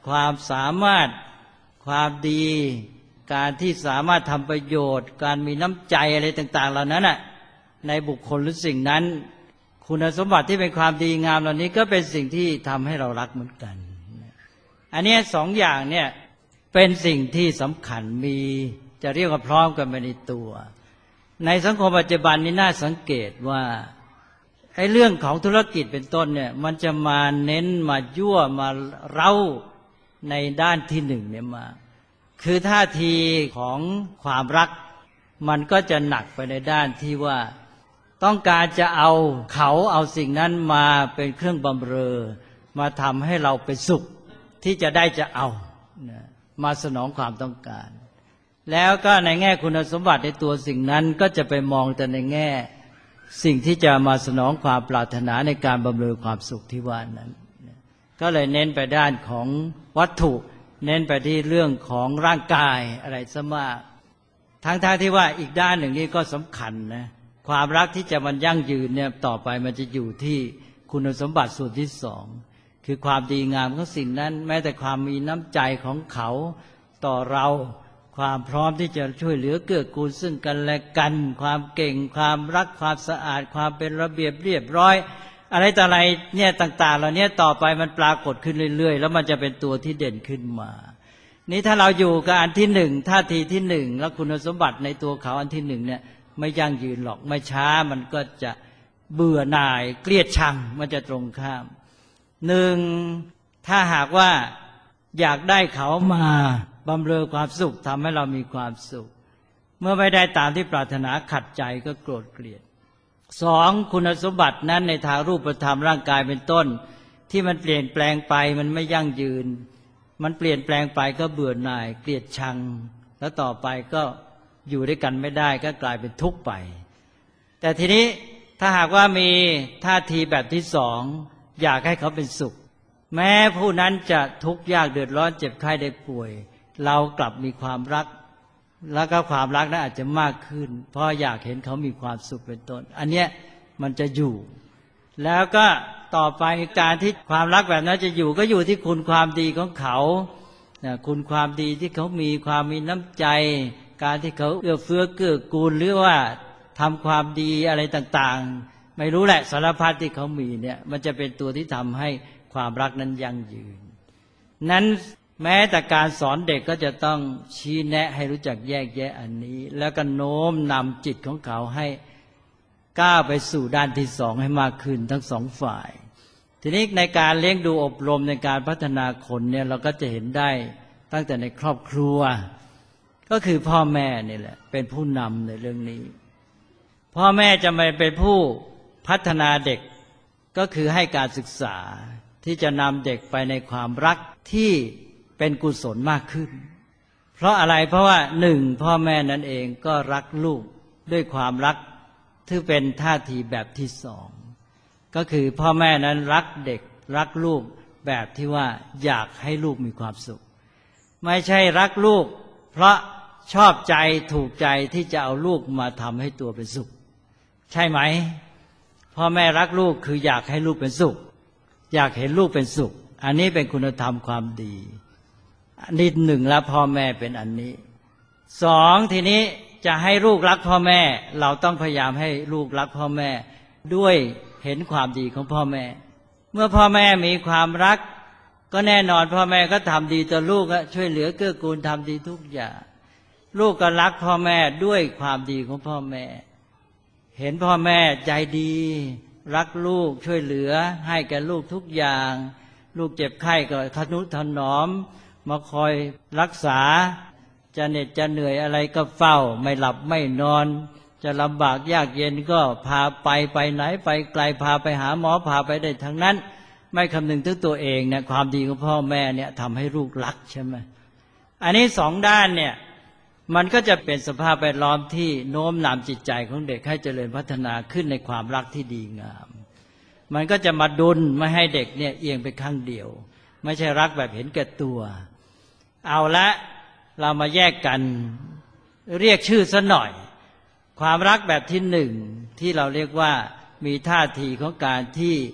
ความสามารถความดีการที่สามารถทำประโยชน์การมีน้ำใจอะไรต่างๆเหล่านั้นน่ะในบุคคลหรือสิ่งนั้นคุณสมบัติที่เป็นความดีงามเหล่านี้ก็เป็นสิ่งที่ทำให้เรารักเหมือนกันอันนี้สองอย่างเนี่ยเป็นสิ่งที่สำคัญมีจะเรียกว่าพร้อมกันไปในตัวในสังคมปัจจุบันนี้น่าสังเกตว่าไอ้เรื่องของธุรกิจเป็นต้นเนี่ยมันจะมาเน้นมายั่วมาเร้าในด้านที่หนึ่งเนี่ยมาคือท่าทีของความรักมันก็จะหนักไปในด้านที่ว่าต้องการจะเอาเขาเอาสิ่งนั้นมาเป็นเครื่องบำเรอมาทำให้เราเป็นสุขที่จะได้จะเอามาสนองความต้องการแล้วก็ในแง่คุณสมบัติในตัวสิ่งนั้นก็จะไปมองแต่ในแง่สิ่งที่จะมาสนองความปรารถนาในการบำเรอความสุขที่ว่านั้นก็เลยเน้นไปด้านของวัตถุเน้นไปที่เรื่องของร่างกายอะไรซะมากทั้งๆ ท, ที่ว่าอีกด้านหนึ่งนี่ก็สำคัญนะความรักที่จะมันยั่งยืนเนี่ยต่อไปมันจะอยู่ที่คุณสมบัติส่วนที่สองคือความดีงามของสิ่งนั้นแม้แต่ความมีน้ำใจของเขาต่อเราความพร้อมที่จะช่วยเหลือเกื้อกูลซึ่งกันและกันความเก่งความรักความสะอาดความเป็นระเบียบเรียบร้อยอะไรต่ออะไรเนี่ยต่างๆเหล่านี้ต่อไปมันปรากฏขึ้นเรื่อยๆแล้วมันจะเป็นตัวที่เด่นขึ้นมานี่ถ้าเราอยู่กับอันที่หนึ่งท่าทีที่หนึ่งแล้วคุณสมบัติในตัวเขาอันที่หนึ่งเนี่ยไม่ยั่งยืนหรอกไม่ช้ามันก็จะเบื่อหน่ายเกลียดชังมันจะตรงข้ามหนึ่งถ้าหากว่าอยากได้เขามาบำเรอความสุขทำให้เรามีความสุขเมื่อไม่ได้ตามที่ปรารถนาขัดใจก็โกรธเกลียดสองคุณสมบัตินั้นในทางรูปธรรมร่างกายเป็นต้นที่มันเปลี่ยนแปลงไปมันไม่ยั่งยืนมันเปลี่ยนแปลงไปก็เบื่อหน่ายเกลียดชังแล้วต่อไปก็อยู่ด้วยกันไม่ได้ก็กลายเป็นทุกข์ไปแต่ทีนี้ถ้าหากว่ามีท่าทีแบบที่สองอยากให้เขาเป็นสุขแม้ผู้นั้นจะทุกข์ยากเดือดร้อนเจ็บไข้ได้ป่วยเรากลับมีความรักแล้วก็ความรักนั้นอาจจะมากขึ้นเพราะอยากเห็นเขามีความสุขเป็นต้นอันเนี้ยมันจะอยู่แล้วก็ต่อไปการที่ความรักแบบนั้นจะอยู่ก็อยู่ที่คุณความดีของเขาคุณความดีที่เขามีความมีน้ำใจการที่เขาเอื้อเฟื้อเกื้อกูลหรือว่าทำความดีอะไรต่างๆไม่รู้แหละสารพัดที่เขามีเนี่ยมันจะเป็นตัวที่ทำให้ความรักนั้นยั่งยืนนั้นแม้แต่การสอนเด็กก็จะต้องชี้แนะให้รู้จักแยกแยะอันนี้แล้วก็โน้มนำจิตของเขาให้ก้าวไปสู่ด้านที่สองให้มากขึ้นทั้งสองฝ่ายทีนี้ในการเลี้ยงดูอบรมในการพัฒนาคนเนี่ยเราก็จะเห็นได้ตั้งแต่ในครอบครัวก็คือพ่อแม่นี่แหละเป็นผู้นำในเรื่องนี้พ่อแม่จะไม่เป็นผู้พัฒนาเด็กก็คือให้การศึกษาที่จะนำเด็กไปในความรักที่เป็นกุศลมากขึ้นเพราะอะไรเพราะว่าหนึ่งพ่อแม่นั้นเองก็รักลูกด้วยความรักที่เป็นท่าทีแบบที่สองก็คือพ่อแม่นั้นรักเด็กรักลูกแบบที่ว่าอยากให้ลูกมีความสุขไม่ใช่รักลูกเพราะชอบใจถูกใจที่จะเอาลูกมาทำให้ตัวเป็นสุขใช่ไหมพ่อแม่รักลูกคืออยากให้ลูกเป็นสุขอยากเห็นลูกเป็นสุขอันนี้เป็นคุณธรรมความดีอันนี้หนึ่งแล้วพ่อแม่เป็นอันนี้สองทีนี้จะให้ลูกรักพ่อแม่เราต้องพยายามให้ลูกรักพ่อแม่ด้วยเห็นความดีของพ่อแม่เมื่อพ่อแม่มีความรักก็แน่นอนพ่อแม่ก็ทำดีต่อลูกช่วยเหลือเกื้อกูลทำดีทุกอย่างลูกก็รักพ่อแม่ด้วยความดีของพ่อแม่เห็นพ่อแม่ใจดีรักลูกช่วยเหลือให้แก่ลูกทุกอย่างลูกเจ็บไข้ก็ทนุถนอมมาคอยรักษาจะเหน็ดจะเหนื่อยอะไรก็เฝ้าไม่หลับไม่นอนจะลำบากยากเย็นก็พาไปไปไหนไปไกลพาไปหาหมอพาไปได้ทั้งนั้นไม่คำนึงถึงตัวเองเนี่ยความดีของพ่อแม่เนี่ยทำให้ลูกรักใช่ไหมอันนี้สองด้านเนี่ยมันก็จะเป็นสภาพแวดล้อมที่โน้มน้าวจิตใจของเด็กให้เจริญพัฒนาขึ้นในความรักที่ดีงามมันก็จะมาดุลไม่ให้เด็กเนี่ยเอียงไปข้างเดียวไม่ใช่รักแบบเห็นแก่ตัวเอาละเรามาแยกกันเรียกชื่อซะหน่อยความรักแบบที่หนึ่งที่เราเรียกว่ามีท่าทีของการที่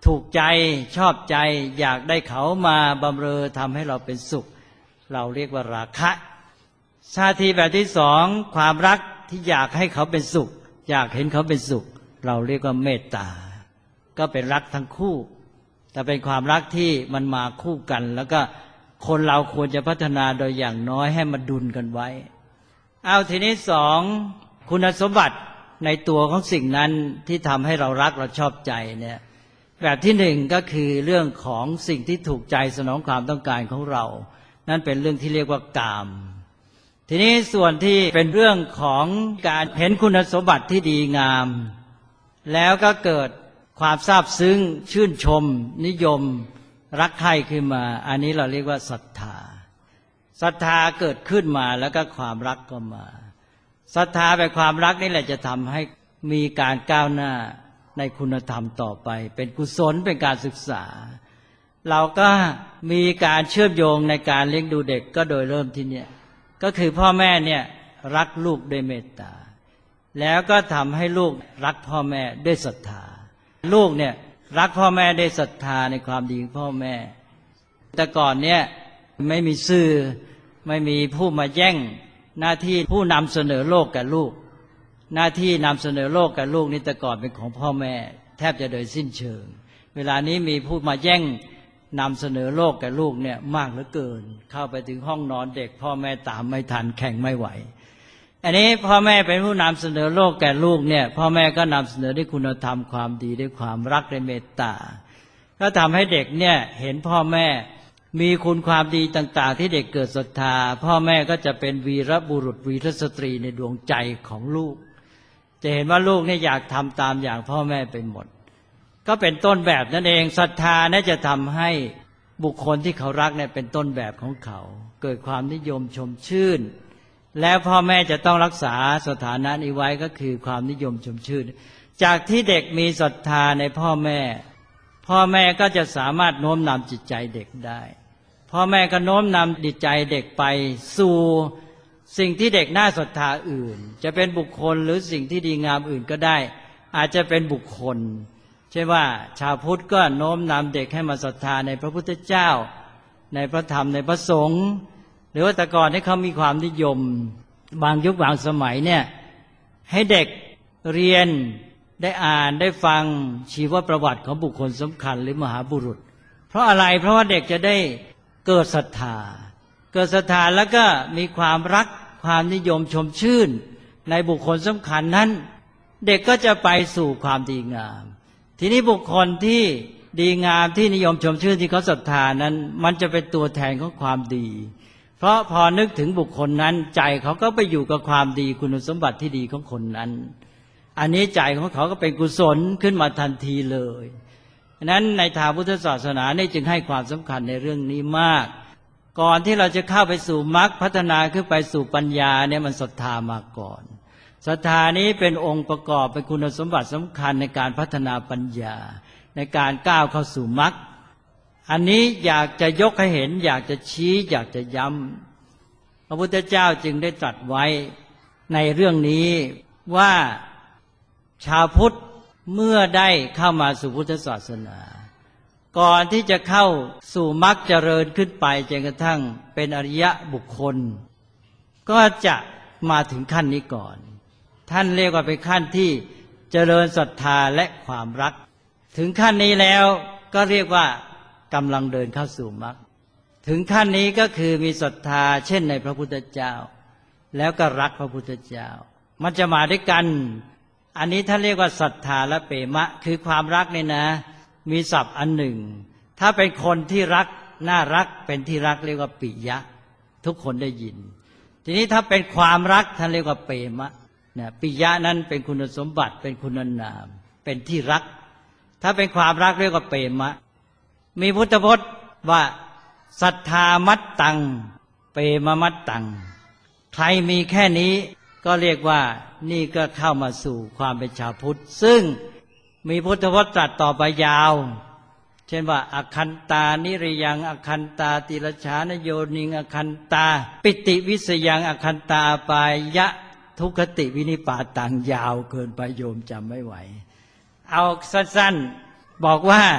ถูกใจชอบใจอยากได้เขามาบำเรอทำให้เราเป็นสุขเราเรียกว่าราคะท่าทีแบบที่สองความรักที่อยากให้เขาเป็นสุขอยากเห็นเขาเป็นสุขเราเรียกว่าเมตตาก็เป็นรักทั้งคู่แต่เป็นความรักที่มันมาคู่กันแล้วก็คนเราควรจะพัฒนาโดยอย่างน้อยให้มันดุลกันไว้เอาทีนี้สองคุณสมบัติในตัวของสิ่งนั้นที่ทำให้เรารักเราชอบใจเนี่ยแบบที่หนึ่งก็คือเรื่องของสิ่งที่ถูกใจสนองความต้องการของเรานั่นเป็นเรื่องที่เรียกว่ากามทีนี้ส่วนที่เป็นเรื่องของการเห็นคุณสมบัติที่ดีงามแล้วก็เกิดความซาบซึ้งชื่นชมนิยมรักใคร่ขึ้นมาอันนี้เราเรียกว่าศรัทธาศรัทธาเกิดขึ้นมาแล้วก็ความรักก็มาศรัทธาแบบความรักนี่แหละจะทำให้มีการก้าวหน้าในคุณธรรมต่อไปเป็นกุศลเป็นการศึกษาเราก็มีการเชื่อมโยงในการเลี้ยงดูเด็กก็โดยเริ่มที่เนี่ยก็คือพ่อแม่เนี่ยรักลูกด้วยเมตตาแล้วก็ทำให้ลูกรักพ่อแม่ด้วยศรัทธาลูกเนี่ยรักพ่อแม่ด้วยศรัทธาในความดีของพ่อแม่แต่ก่อนเนี่ยไม่มีสื่อไม่มีผู้มาแย่งหน้าที่ผู้นำเสนอโลกกับลูกหน้าที่นำเสนอโลกกับลูกนี่แต่ก่อนเป็นของพ่อแม่แทบจะโดยสิ้นเชิงเวลานี้มีผู้มาแย่งนำเสนอโลกกับลูกเนี่ยมากเหลือเกินเข้าไปถึงห้องนอนเด็กพ่อแม่ตามไม่ทันแข่งไม่ไหวอันนี้พ่อแม่เป็นผู้นำเสนอโลกแก่ลูกเนี่ยพ่อแม่ก็นำเสนอด้วยคุณธรรมความดีด้วยความรักด้วยเมตตาก็ทำให้เด็กเนี่ยเห็นพ่อแม่มีคุณความดีต่างๆที่เด็กเกิดศรัทธาพ่อแม่ก็จะเป็นวีรบุรุษวีรสตรีในดวงใจของลูกจะเห็นว่าลูกเนี่ยอยากทำตามอย่างพ่อแม่ไปหมดก็เป็นต้นแบบนั่นเองศรัทธาเนี่ยจะทำให้บุคคลที่เขารักเนี่ยเป็นต้นแบบของเขาเกิดความนิยมชมชื่นแล้วพ่อแม่จะต้องรักษาสถานะนี้ไว้ก็คือความนิยมชมชื่นจากที่เด็กมีศรัทธาในพ่อแม่พ่อแม่ก็จะสามารถโน้มนำจิตใจเด็กได้พ่อแม่ก็โน้มนำจิตใจเด็กไปสู่สิ่งที่เด็กน่าศรัทธาอื่นจะเป็นบุคคลหรือสิ่งที่ดีงามอื่นก็ได้อาจจะเป็นบุคคลใช่ว่าชาวพุทธก็โน้มนำเด็กให้มาศรัทธาในพระพุทธเจ้าในพระธรรมในพระสงฆ์หรือว่าแต่ก่อนที่เขามีความนิยมบางยุคบางสมัยเนี่ยให้เด็กเรียนได้อ่านได้ฟังชีวประวัติของบุคคลสำคัญหรือมหาบุรุษเพราะอะไรเพราะว่าเด็กจะได้เกิดศรัทธาเกิดศรัทธาแล้วก็มีความรักความนิยมชมชื่นในบุคคลสำคัญนั้นเด็กก็จะไปสู่ความดีงามทีนี้บุคคลที่ดีงามที่นิยมชมชื่นที่เขาศรัทธานั้นมันจะเป็นตัวแทนของความดีเพราะพอนึกถึงบุคคลนั้นใจเขาก็ไปอยู่กับความดีคุณสมบัติที่ดีของคนนั้นอันนี้ใจของเขาก็เป็นกุศลขึ้นมาทันทีเลยฉะนั้นในทางพุทธศาสนานี่จึงให้ความสำคัญในเรื่องนี้มากก่อนที่เราจะเข้าไปสู่มรรคพัฒนาขึ้นไปสู่ปัญญาเนี่ยมันศรัทธามาก่อนศรัทธานี้เป็นองค์ประกอบเป็นคุณสมบัติสำคัญในการพัฒนาปัญญาในการก้าวเข้าสู่มรรคอันนี้อยากจะยกให้เห็นอยากจะชี้อยากจะย้ำพระพุทธเจ้าจึงได้ตรัสไว้ในเรื่องนี้ว่าชาวพุทธเมื่อได้เข้ามาสู่พุทธศาสนาก่อนที่จะเข้าสู่มรรคเจริญขึ้นไปจนกระทั่งเป็นอริยบุคคลก็จะมาถึงขั้นนี้ก่อนท่านเรียกว่าเป็นขั้นที่เจริญศรัทธาและความรักถึงขั้นนี้แล้วก็เรียกว่ากำลังเดินเข้าสู่มรรคถึงขั้นนี้ก็คือมีศรัทธาเช่นในพระพุทธเจ้าแล้วก็รักพระพุทธเจ้ามันจะมาด้วยกันอันนี้ท่านเรียกว่าศรัทธาและเปมะคือความรักเนี่ยนะมีศัพท์อันหนึ่งถ้าเป็นคนที่รักน่ารักเป็นที่รักเรียกว่าปิยะทุกคนได้ยินทีนี้ถ้าเป็นความรักท่านเรียกว่าเปมะเนี่ยปิยะนั้นเป็นคุณสมบัติเป็นคุณนามเป็นที่รักถ้าเป็นความรักเรียกว่าเปมะมีพุทธพจน์ว่าศรัทธามัตตังเปมมัตตังใครมีแค่นี้ก็เรียกว่านี่ก็เข้ามาสู่ความเป็นชาวพุทธซึ่งมีพุทธพจน์ตรัสต่อไปยาวเช่นว่าอคันตานิริยังอคันตาติรชานโยนิงอคันตาปิติวิสยังอคันตาปายะทุคติวินิปาตังยาวเกินไปโยมจำไม่ไหวเอาสั้นๆบอกว่า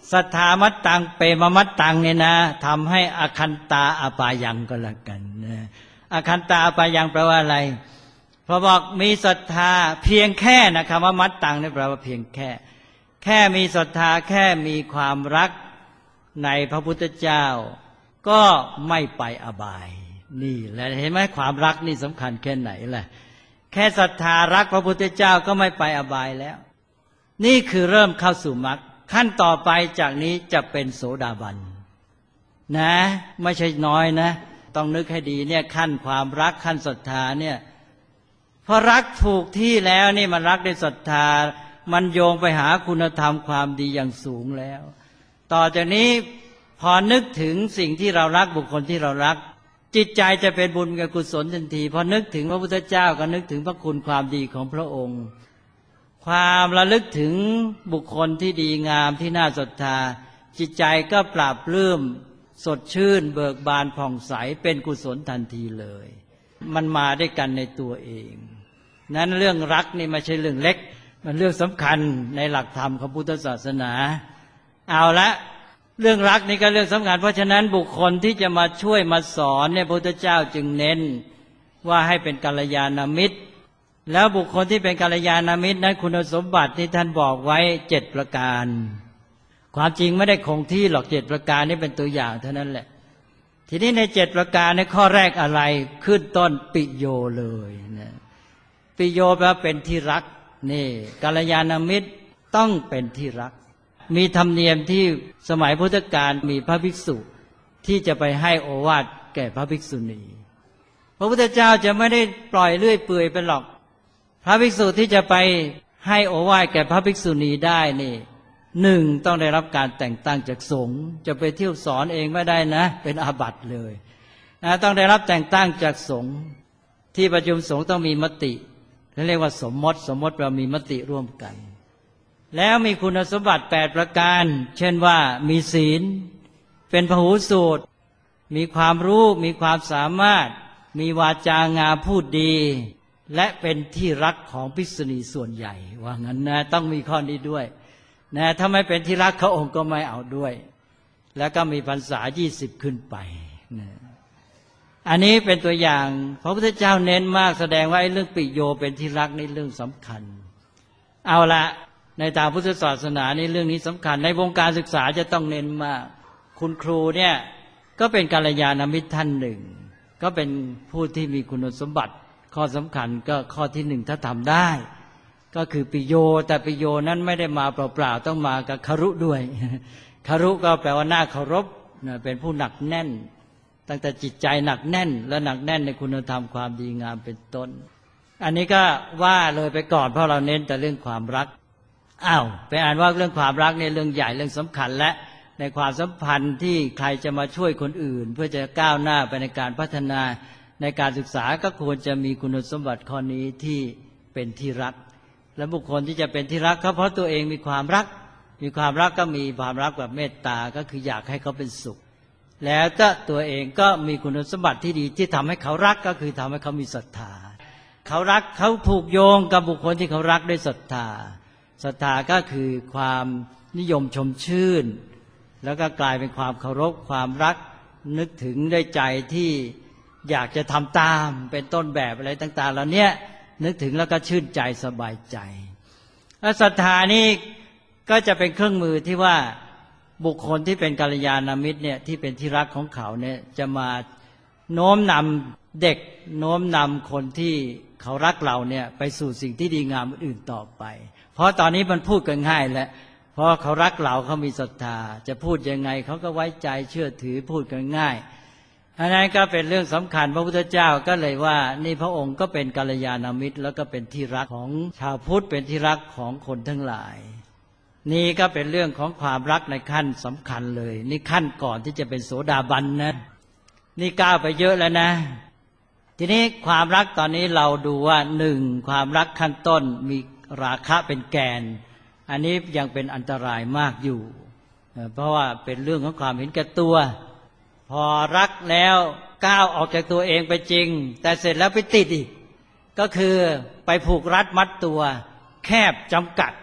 ศรัทธามัตตังเปมมัตตังเนี่ยนะทำให้อคันตาอปายังก็แล้วกันนะอคันตาอปายังแปลว่าอะไรพอบอกมีศรัทธาเพียงแค่นะคำว่ามัตตังนี่แปลว่าเพียงแค่แค่มีศรัทธาแค่มีความรักในพระพุทธเจ้าก็ไม่ไปอบายนี่แหละเห็นไหมความรักนี่สำคัญแค่ไหนล่ะแค่ศรัทธารักพระพุทธเจ้าก็ไม่ไปอบายแล้วนี่คือเริ่มเข้าสู่มรรคขั้นต่อไปจากนี้จะเป็นโสดาบันนะไม่ใช่น้อยนะต้องนึกให้ดีเนี่ยขั้นความรักขั้นศรัทธาเนี่ยพอรักถูกที่แล้วนี่มันรักด้วยศรัทธามันโยงไปหาคุณธรรมความดีอย่างสูงแล้วต่อจากนี้พอนึกถึงสิ่งที่เรารักบุคคลที่เรารักจิตใจจะเป็นบุญกับกุศลทันทีพอนึกถึงพระพุทธเจ้าก็นึกถึงพระคุณความดีของพระองค์ความระลึกถึงบุคคลที่ดีงามที่น่าศรัทธาจิตใจก็ปราบปลื้มสดชื่นเบิกบานผ่องใสเป็นกุศลทันทีเลยมันมาด้วยกันในตัวเองนั้นเรื่องรักนี่ไม่ใช่เรื่องเล็กมันเรื่องสำคัญในหลักธรรมของพุทธศาสนาเอาละเรื่องรักนี่ก็เรื่องสำคัญเพราะฉะนั้นบุคคลที่จะมาช่วยมาสอนเนี่ยพระพุทธเจ้าจึงเน้นว่าให้เป็นกัลยาณมิตรแล้วบุคคลที่เป็นกัลยาณมิตรนั้นคุณสมบัติที่ท่านบอกไว้เจ็ดประการความจริงไม่ได้คงที่หรอกเจ็ดประการนี้เป็นตัวอย่างเท่านั้นแหละทีนี้ในเจ็ดประการในข้อแรกอะไรขึ้นต้นปิโยเลยนะปิโยแปลว่าเป็นที่รักนี่กัลยาณมิตรต้องเป็นที่รักมีธรรมเนียมที่สมัยพุทธกาลมีพระภิกษุที่จะไปให้โอวาทแก่พระภิกษุณีพระพุทธเจ้าจะไม่ได้ปล่อยเลื่อยเปื่อยไปหรอกพระภิกษุที่จะไปให้โอวาทแก่พระภิกษุณีได้นี่หนึ่งต้องได้รับการแต่งตั้งจากสงฆ์จะไปเที่ยวสอนเองไม่ได้นะเป็นอาบัติเลยนะต้องได้รับแต่งตั้งจากสงฆ์ที่ประชุมสงฆ์ต้องมีมติเรียกว่าสมมติสมมติเรามีมติร่วมกันแล้วมีคุณสมบัติแปดประการเช่นว่ามีศีลเป็นพหูสูตรมีความรู้มีความสามารถมีวาจางามพูดดีและเป็นที่รักของภิกษุณีส่วนใหญ่ว่างั้นนะต้องมีข้อนี้ด้วยนะถ้าไม่เป็นที่รักเขาองค์ก็ไม่เอาด้วยแล้วก็มีพรรษายี่สิบขึ้นไปนะอันนี้เป็นตัวอย่างพระพุทธเจ้าเน้นมากแสดงว่าเรื่องปิโยเป็นที่รักนี่เรื่องสำคัญเอาละในทางพุทธศาสนานี่เรื่องนี้สำคัญในวงการศึกษาจะต้องเน้นมากคุณครูเนี่ยก็เป็นกัลยาณมิตรท่านหนึ่งก็เป็นผู้ที่มีคุณสมบัติข้อสำคัญก็ข้อที่หนึ่งถ้าทำได้ก็คือปิโยแต่ปิโยนั้นไม่ได้มาเปล่าๆต้องมากับคารุด้วยคารุก็แปลว่าน่าเคารพเป็นผู้หนักแน่นตั้งแต่จิตใจหนักแน่นและหนักแน่นในคุณธรรมความดีงามเป็นต้นอันนี้ก็ว่าเลยไปก่อนเพราะเราเน้นแต่เรื่องความรักอ้าวไปอ่านว่าเรื่องความรักเนี่ยเรื่องใหญ่เรื่องสำคัญและในความสัมพันธ์ที่ใครจะมาช่วยคนอื่นเพื่อจะก้าวหน้าไปในการพัฒนาในการศึกษาก็ควรจะมีคุณสมบัติข้อนี้ที่เป็นที่รักและบุคคลที่จะเป็นที่รักเขาเพราะตัวเองมีความรักมีความรักก็มีความรักแบบเมตตาก็คืออยากให้เขาเป็นสุขแล้วก็ตัวเองก็มีคุณสมบัติที่ดีที่ทำให้เขารักก็คือทำให้เขามีศรัทธาเขารักเขาผูกโยงกับบุคคลที่เขารักด้วยศรัทธาศรัทธาก็คือความนิยมชมชื่นแล้วก็กลายเป็นความเคารพความรักนึกถึงด้วยใจที่อยากจะทำตามเป็นต้นแบบอะไรต่างๆเหล่านี้นึกถึงแล้วก็ชื่นใจสบายใจและศรัทธานี่ก็จะเป็นเครื่องมือที่ว่าบุคคลที่เป็นกัลยาณมิตรเนี่ยที่เป็นที่รักของเขาเนี่ยจะมาโน้มนำเด็กโน้มนำคนที่เขารักเราเนี่ยไปสู่สิ่งที่ดีงามอื่นต่อไปเพราะตอนนี้มันพูดกันง่ายแล้วเพราะเขารักเราเขามีศรัทธาจะพูดยังไงเขาก็ไว้ใจเชื่อถือพูดกันง่ายอันนั้นก็เป็นเรื่องสำคัญพระพุทธเจ้าก็เลยว่านี่พระองค์ก็เป็นกัลยาณมิตรแล้วก็เป็นที่รักของชาวพุทธเป็นที่รักของคนทั้งหลายนี่ก็เป็นเรื่องของความรักในขั้นสำคัญเลยนี่ขั้นก่อนที่จะเป็นโสดาบันนะนี่ก้าวไปเยอะแล้วนะทีนี้ความรักตอนนี้เราดูว่าหนึ่งความรักขั้นต้นมีราคะเป็นแกนอันนี้ยังเป็นอันตรายมากอยู่เพราะว่าเป็นเรื่องของความเห็นแก่ตัวพอรักแล้วก้าวออกจากตัวเองไปจริงแต่เสร็จแล้วไปติดอีกก็คือไปผูกรัดมัดตัวแคบจำกัด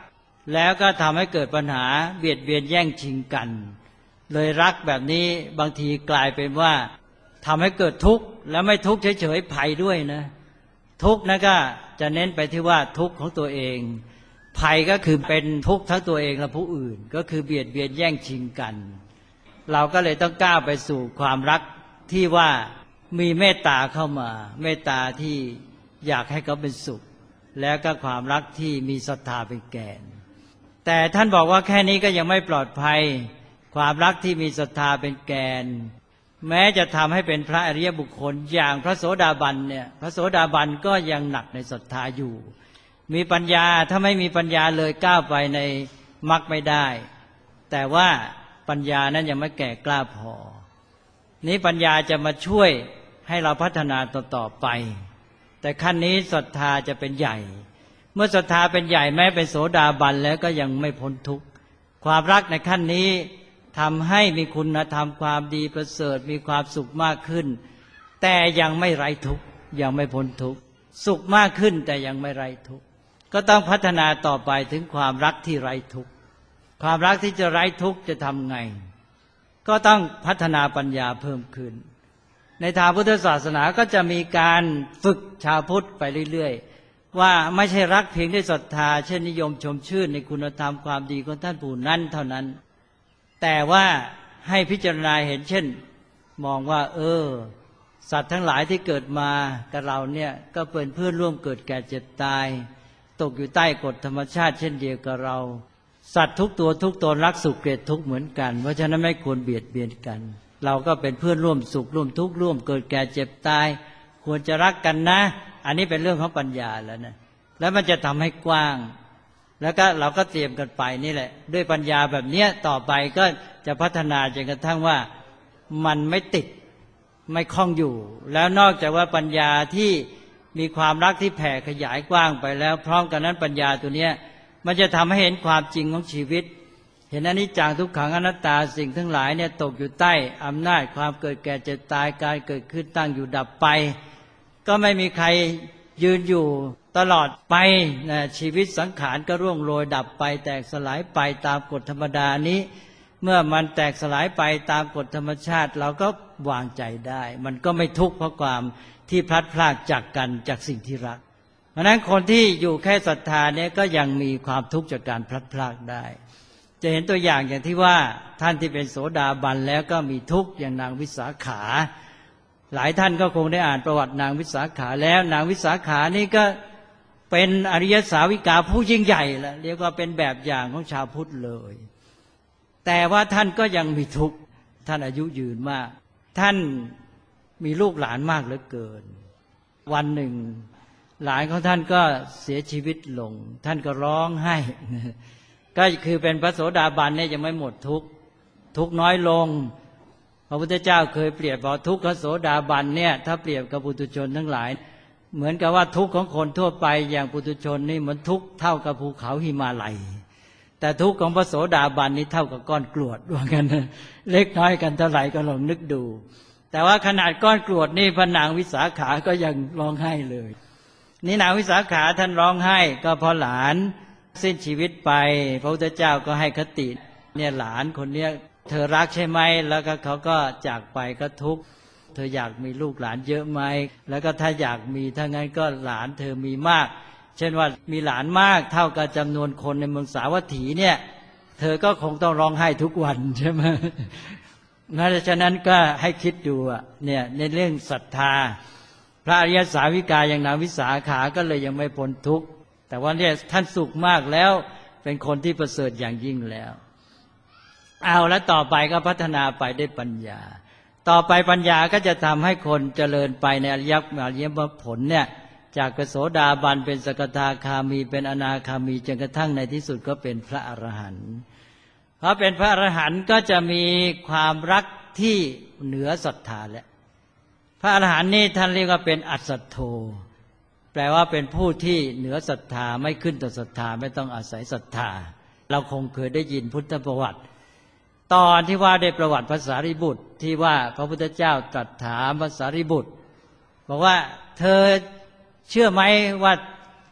แล้วก็ทำให้เกิดปัญหาเบียดเบียนแย่งชิงกันเลยรักแบบนี้บางทีกลายเป็นว่าทำให้เกิดทุกข์แล้วไม่ทุกข์เฉยๆภัยด้วยนะทุกข์นะก็จะเน้นไปที่ว่าทุกข์ของตัวเองภัยก็คือเป็นทุกข์ทั้งตัวเองและผู้อื่นก็คือเบียดเบียนแย่งชิงกันเราก็เลยต้องก้าวไปสู่ความรักที่ว่ามีเมตตาเข้ามาเมตตาที่อยากให้เขาเป็นสุขแล้วก็ความรักที่มีศรัทธาเป็นแกนแต่ท่านบอกว่าแค่นี้ก็ยังไม่ปลอดภัยความรักที่มีศรัทธาเป็นแกนแม้จะทำให้เป็นพระอริยบุคคลอย่างพระโสดาบันเนี่ยพระโสดาบันก็ยังหนักในศรัทธาอยู่มีปัญญาถ้าไม่มีปัญญาเลยก้าวไปในมรรคไม่ได้แต่ว่าปัญญานั้นยังไม่แก่กล้าพอนี้ปัญญาจะมาช่วยให้เราพัฒนาต่อๆไปแต่ขั้นนี้ศรัทธาจะเป็นใหญ่เมื่อศรัทธาเป็นใหญ่แม้เป็นโสดาบันแล้วก็ยังไม่พ้นทุกข์ความรักในขั้นนี้ทำให้มีคุณธรรมความดีประเสริฐมีความสุขมากขึ้นแต่ยังไม่ไร้ทุกข์ยังไม่พ้นทุกข์สุขมากขึ้นแต่ยังไม่ไร้ทุกข์ก็ต้องพัฒนาต่อไปถึงความรักที่ไร้ทุกข์ความรักที่จะไร้ทุกข์จะทำไงก็ต้องพัฒนาปัญญาเพิ่มขึ้นในทางพุทธศาสนาก็จะมีการฝึกชาวพุทธไปเรื่อยๆว่าไม่ใช่รักเพียงด้วยศรัทธาเช่นนิยมชมชื่นในคุณธรรมความดีของท่านผู้นั้นเท่านั้นแต่ว่าให้พิจารณาเห็นเช่นมองว่าเออสัตว์ทั้งหลายที่เกิดมากับเราเนี่ยก็เป็นเพื่อนร่วมเกิดแก่เจ็บตายตกอยู่ใต้กฎธรรมชาติเช่นเดียวกับเราสัตว์ทุกตัวทุกตนรักสุขเกลียดทุกข์เหมือนกันเพราะฉะนั้นไม่ควรเบียดเบียนกันเราก็เป็นเพื่อนร่วมสุขร่วมทุกข์ร่วมเกิดแก่เจ็บตายควรจะรักกันนะอันนี้เป็นเรื่องของปัญญาแล้วนะแล้วมันจะทำให้กว้างแล้วก็เราก็เตรียมกันไปนี่แหละด้วยปัญญาแบบเนี้ยต่อไปก็จะพัฒนาจนกระทั่งว่ามันไม่ติดไม่คล้องอยู่แล้วนอกจากว่าปัญญาที่มีความรักที่แผ่ขยายกว้างไปแล้วพร้อมกันนั้นปัญญาตัวเนี้ยมันจะทำให้เห็นความจริงของชีวิตเห็นอนิจจังทุกขังอนัตตาสิ่งทั้งหลายเนี่ยตกอยู่ใต้อำนาจความเกิดแก่เจ็บตายการเกิดขึ้นตั้งอยู่ดับไปก็ไม่มีใครยืนอยู่ตลอดไปนะชีวิตสังขารก็ร่วงโรยดับไปแตกสลายไปตามกฎธรรมดานี้เมื่อมันแตกสลายไปตามกฎธรรมชาติเราก็วางใจได้มันก็ไม่ทุกข์เพราะความที่พลัดพรากจากกันจากสิ่งที่รักเพราะนั้นคนที่อยู่แค่ศรัทธาเนี่ยก็ยังมีความทุกข์จากการพลัดพรากได้จะเห็นตัวอย่างอย่างที่ว่าท่านที่เป็นโสดาบันแล้วก็มีทุกข์อย่างนางวิสาขาหลายท่านก็คงได้อ่านประวัตินางวิสาขาแล้วนางวิสาขานี่ก็เป็นอริยสาวิกาผู้ยิ่งใหญ่แล้วเรียกว่าเป็นแบบอย่างของชาวพุทธเลยแต่ว่าท่านก็ยังมีทุกข์ท่านอายุยืนมากท่านมีลูกหลานมากเหลือเกินวันหนึ่งหลานของท่านก็เสียชีวิตลงท่านก็ร้องไห้ก็คือเป็นพระโสดาบันเนี่ยยังไม่หมดทุกข์ทุกข์น้อยลงพระพุทธเจ้าเคยเปรียบว่าทุกข์ของโสดาบันเนี่ยถ้าเปรียบกับปุถุชนทั้งหลายเหมือนกับว่าทุกข์ของคนทั่วไปอย่างปุถุชนนี่เหมือนทุกข์เท่ากับภูเขาหิมาลัยแต่ทุกข์ของพระโสดาบันนี่เท่ากับก้อนกรวดว่างั้นเล็กน้อยกันเท่าไหร่ก็ลองนึกดูแต่ว่าขนาดก้อนกรวดนี่พระนางวิสาขาก็ยังร้องไห้เลยนี่นางวิสาขาท่านร้องไห้ก็เพราะหลานสิ้นชีวิตไปพระพุทธเจ้าก็ให้คติเนี่ยหลานคนเนี้ยเธอรักใช่ไหมแล้วก็เขาก็จากไปก็ทุกข์เธออยากมีลูกหลานเยอะไหมแล้วก็ถ้าอยากมีถ้างั้นก็หลานเธอมีมากเช่นว่ามีหลานมากเท่ากับจำนวนคนในเมืองสาวัตถีเนี่ยเธอก็คงต้องร้องไห้ทุกวันใช่ไหมงั้นฉะนั้นก็ให้คิดดูอ่ะเนี่ยในเรื่องศรัทธาพระอริยสาวิกาอย่างนางวิสาขาก็เลยยังไม่พ้นทุกข์แต่ว่าเนี่ยท่านสุขมากแล้วเป็นคนที่ประเสริฐอย่างยิ่งแล้วเอาแล้วต่อไปก็พัฒนาไปได้วยปัญญาต่อไปปัญญาก็จะทำให้คนเจริญไปในอริยมรรคอริยผลเนี่ยจากโสดาบันเป็นสกทาคามีเป็นอนาคามีจนกระทั่งในที่สุดก็เป็นพระอรหันต์เพราะเป็นพระอรหันต์ก็จะมีความรักที่เหนือศรัทธาและพระอรหันต์นี่ท่านเรียกว่าเป็นอัศสโธแปลว่าเป็นผู้ที่เหนือศรัทธาไม่ขึ้นต่อศรัทธาไม่ต้องอาศัยศรัทธาเราคงเคยได้ยินพุทธประวัติตอนที่ว่าได้ประวัติพระสารีบุตรที่ว่าพระพุทธเจ้าตรัสถามพระสารีบุตรบอกว่าเธอเชื่อไหมว่า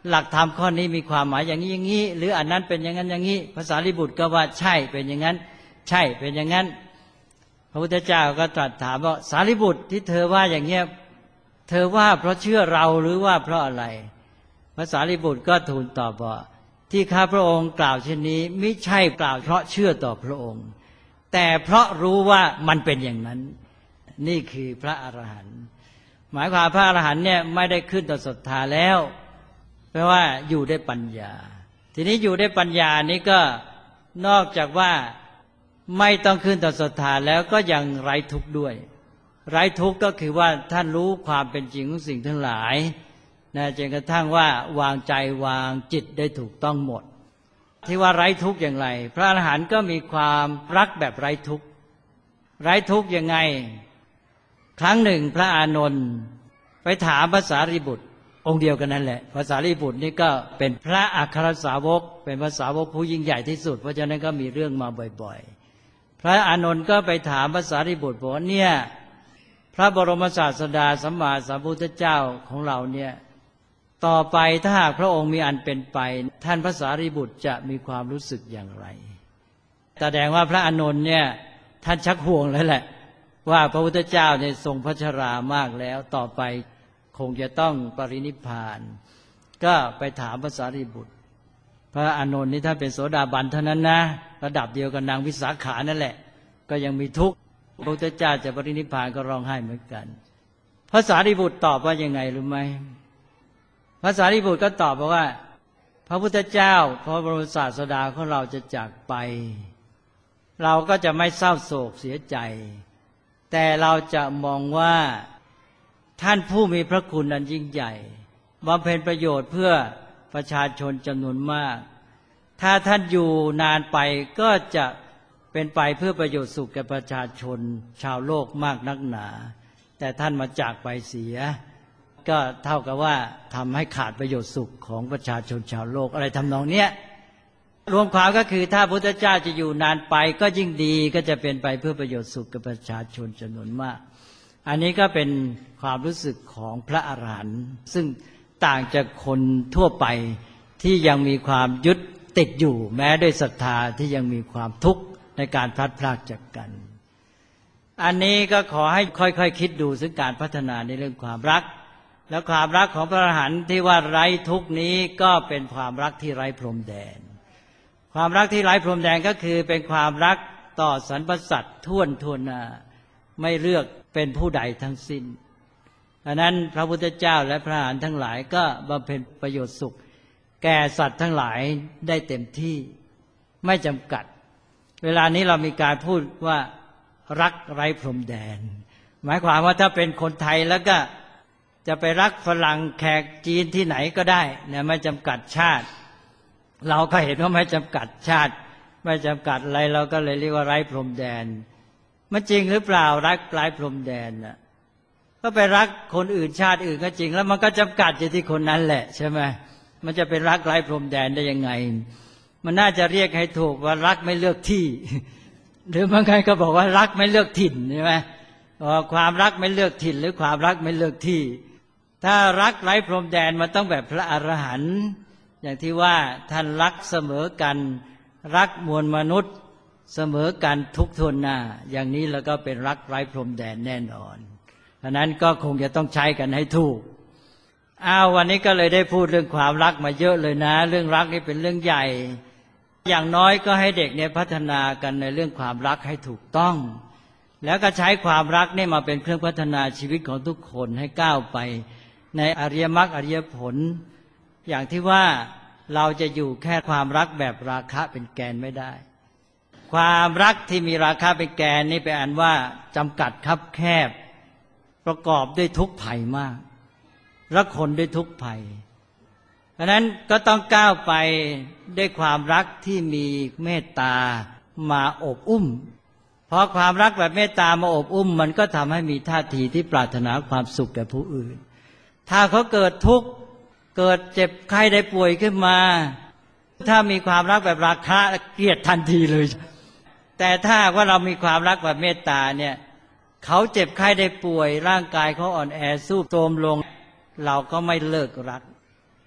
หลักธรรมข้อนี้มีความหมายอย่างนี้อย่างนี้หรืออันนั้นเป็นอย่างนั้นอย่างนี้ภาษาลิบุตรก็ว่าใช่เป็นอย่างนั้นใช่เป็นอย่างนั้นพระพุทธเจ้าก็ตรัสถามว่าสารีบุตรที่เธอว่าอย่างเงี้ยเธอว่าเพราะเชื่อเราหรือว่าเพราะอะไรพระสารีบุตรก็ทูลตอบว่าที่ข้าพระองค์กล่าวเช่นนี้ไม่ใช่กล่าวเพราะเชื่อต่อพระองค์แต่เพราะรู้ว่ามันเป็นอย่างนั้นนี่คือพระอรหันต์หมายความพระอรหันต์เนี่ยไม่ได้ขึ้นต่อศรัทธาแล้วแปลว่าอยู่ได้ปัญญาทีนี้อยู่ได้ปัญญานี้ก็นอกจากว่าไม่ต้องขึ้นต่อศรัทธาแล้วก็ยังไร้ทุกข์ด้วยไร้ทุกข์ก็คือว่าท่านรู้ความเป็นจริงของสิ่งทั้งหลายนะจนกระทั่งว่าวางใจวางจิตได้ถูกต้องหมดที่ว่าไร้ทุกข์อย่างไรพระอรหันต์ก็มีความรักแบบไร้ทุกข์ไร้ทุกข์ยังไงครั้งหนึ่งพระอานนท์ไปถามพระสารีบุตรองค์เดียวกันนั่นแหละพระสารีบุตรนี่ก็เป็นพระอัครสาวกเป็นพระสาวกผู้ยิ่งใหญ่ที่สุดเพราะฉะนั้นก็มีเรื่องมาบ่อยๆพระอานนท์ก็ไปถามพระสารีบุตรบอกว่าเนี่ยพระบรมศาสดาสัมมาสัมพุทธเจ้าของเราเนี่ยต่อไปถ้าหากพระองค์มีอันเป็นไปท่านพระสารีบุตรจะมีความรู้สึกอย่างไรแสดงว่าพระอานนท์เนี่ยท่านชักห่วงแล้วแหละว่าพระพุทธเจ้าเนี่ยทรงพระชรามากแล้วต่อไปคงจะต้องปรินิพพานก็ไปถามพระสารีบุตรพระอานนท์นี่ถ้าเป็นโสดาบันเท่านั้นนะระดับเดียวกับนางวิสาขานั่นแหละก็ยังมีทุกข์พระพุทธเจ้าจะปรินิพพานก็ร้องไห้เหมือนกันพระสารีบุตรตอบว่ายังไงรู้ไหมพระสารีบุตรก็ตอบว่าพระพุทธเจ้าพระบรมศาสดาของเราจะจากไปเราก็จะไม่เศร้าโศกเสียใจแต่เราจะมองว่าท่านผู้มีพระคุณอันยิ่งใหญ่บำเพ็ญประโยชน์เพื่อประชาชนจำนวนมากถ้าท่านอยู่นานไปก็จะเป็นไปเพื่อประโยชน์สุขแก่ประชาชนชาวโลกมากนักหนาแต่ท่านมาจากไปเสียก็เท่ากับว่าทำให้ขาดประโยชน์สุขของประชาชนชาวโลกอะไรทำนองเนี้ยรวมความก็คือถ้าพระพุทธเจ้าจะอยู่นานไปก็ยิ่งดีก็จะเป็นไปเพื่อประโยชน์สุขกับประชาชนจำนวนมากอันนี้ก็เป็นความรู้สึกของพระอรหันต์ซึ่งต่างจากคนทั่วไปที่ยังมีความยึดติดอยู่แม้ด้วยศรัทธาที่ยังมีความทุกข์ในการพลัดพรากจากกันอันนี้ก็ขอให้ค่อยๆ ค, คิดดูซึ่งการพัฒนาในเรื่องความรักและความรักของพระอรหันต์ที่ว่าไร้ทุกข์นี้ก็เป็นความรักที่ไร้พรมแดนความรักที่ไร้พรมแดนก็คือเป็นความรักต่อสรรพสัตว์ทั่วทั่วหน้าไม่เลือกเป็นผู้ใดทั้งสิ้นดังนั้นพระพุทธเจ้าและพระอรหันต์ทั้งหลายก็บำเพ็ญประโยชน์สุขแก่สัตว์ทั้งหลายได้เต็มที่ไม่จำกัดเวลานี้เรามีการพูดว่ารักไร้พรมแดนหมายความว่าถ้าเป็นคนไทยแล้วก็จะไปรักฝรั่งแขกจีนที่ไหนก็ได้เนี่ยไม่จำกัดชาติเราก็เห็นว่าไม่จำกัดชาติไม่จำกัดอะไรเราก็เลยเรียกว่าไร้พรมแดนมันจริงหรือเปล่ารักไร้พรมแดนน่ะก็ไปรักคนอื่นชาติอื่นก็จริงแล้วมันก็จำกัดอยู่ที่คนนั้นแหละใช่ไหมมันจะเป็นรักไร้พรมแดนได้ยังไงมันน่าจะเรียกให้ถูกว่ารักไม่เลือกที่หรือบางใครก็บอกว่ารักไม่เลือกถิ่นใช่ไหมความรักไม่เลือกถิ่นหรือความรักไม่เลือกที่ถ้ารักไร้พรมแดนมันต้องแบบพระอรหันต์อย่างที่ว่าท่านรักเสมอกันรักมวลมนุษย์เสมอกันทุกทวนหน้าอย่างนี้แล้วก็เป็นรักไร้พรมแดนแน่นอนฉะนั้นก็คงจะต้องใช้กันให้ถูกอ้าววันนี้ก็เลยได้พูดเรื่องความรักมาเยอะเลยนะเรื่องรักนี่เป็นเรื่องใหญ่อย่างน้อยก็ให้เด็กเนี่ยพัฒนากันในเรื่องความรักให้ถูกต้องแล้วก็ใช้ความรักนี่มาเป็นเครื่องพัฒนาชีวิตของทุกคนให้ก้าวไปในอริยมรรคอริยผลอย่างที่ว่าเราจะอยู่แค่ความรักแบบราคะเป็นแกนไม่ได้ความรักที่มีราคะเป็นแกนนี่เป็นอันว่าจำกัดคับแคบประกอบด้วยทุกข์ภัยมากและคนด้วยทุกข์ภัยเพราะนั้นก็ต้องก้าวไปด้วยความรักที่มีเมตตามาอบอุ้มเพราะความรักแบบเมตตามาอบอุ้มมันก็ทำให้มีท่าทีที่ปรารถนาความสุขแก่ผู้อื่นถ้าเขาเกิดทุกข์เกิดเจ็บไข้ได้ป่วยขึ้นมาถ้ามีความรักแบบราคะเกลียดทันทีเลยแต่ถ้าว่าเรามีความรักแบบเมตตาเนี่ยเขาเจ็บไข้ได้ป่วยร่างกายเขาอ่อนแอสู้โทรมลงเราก็ไม่เลิกรัก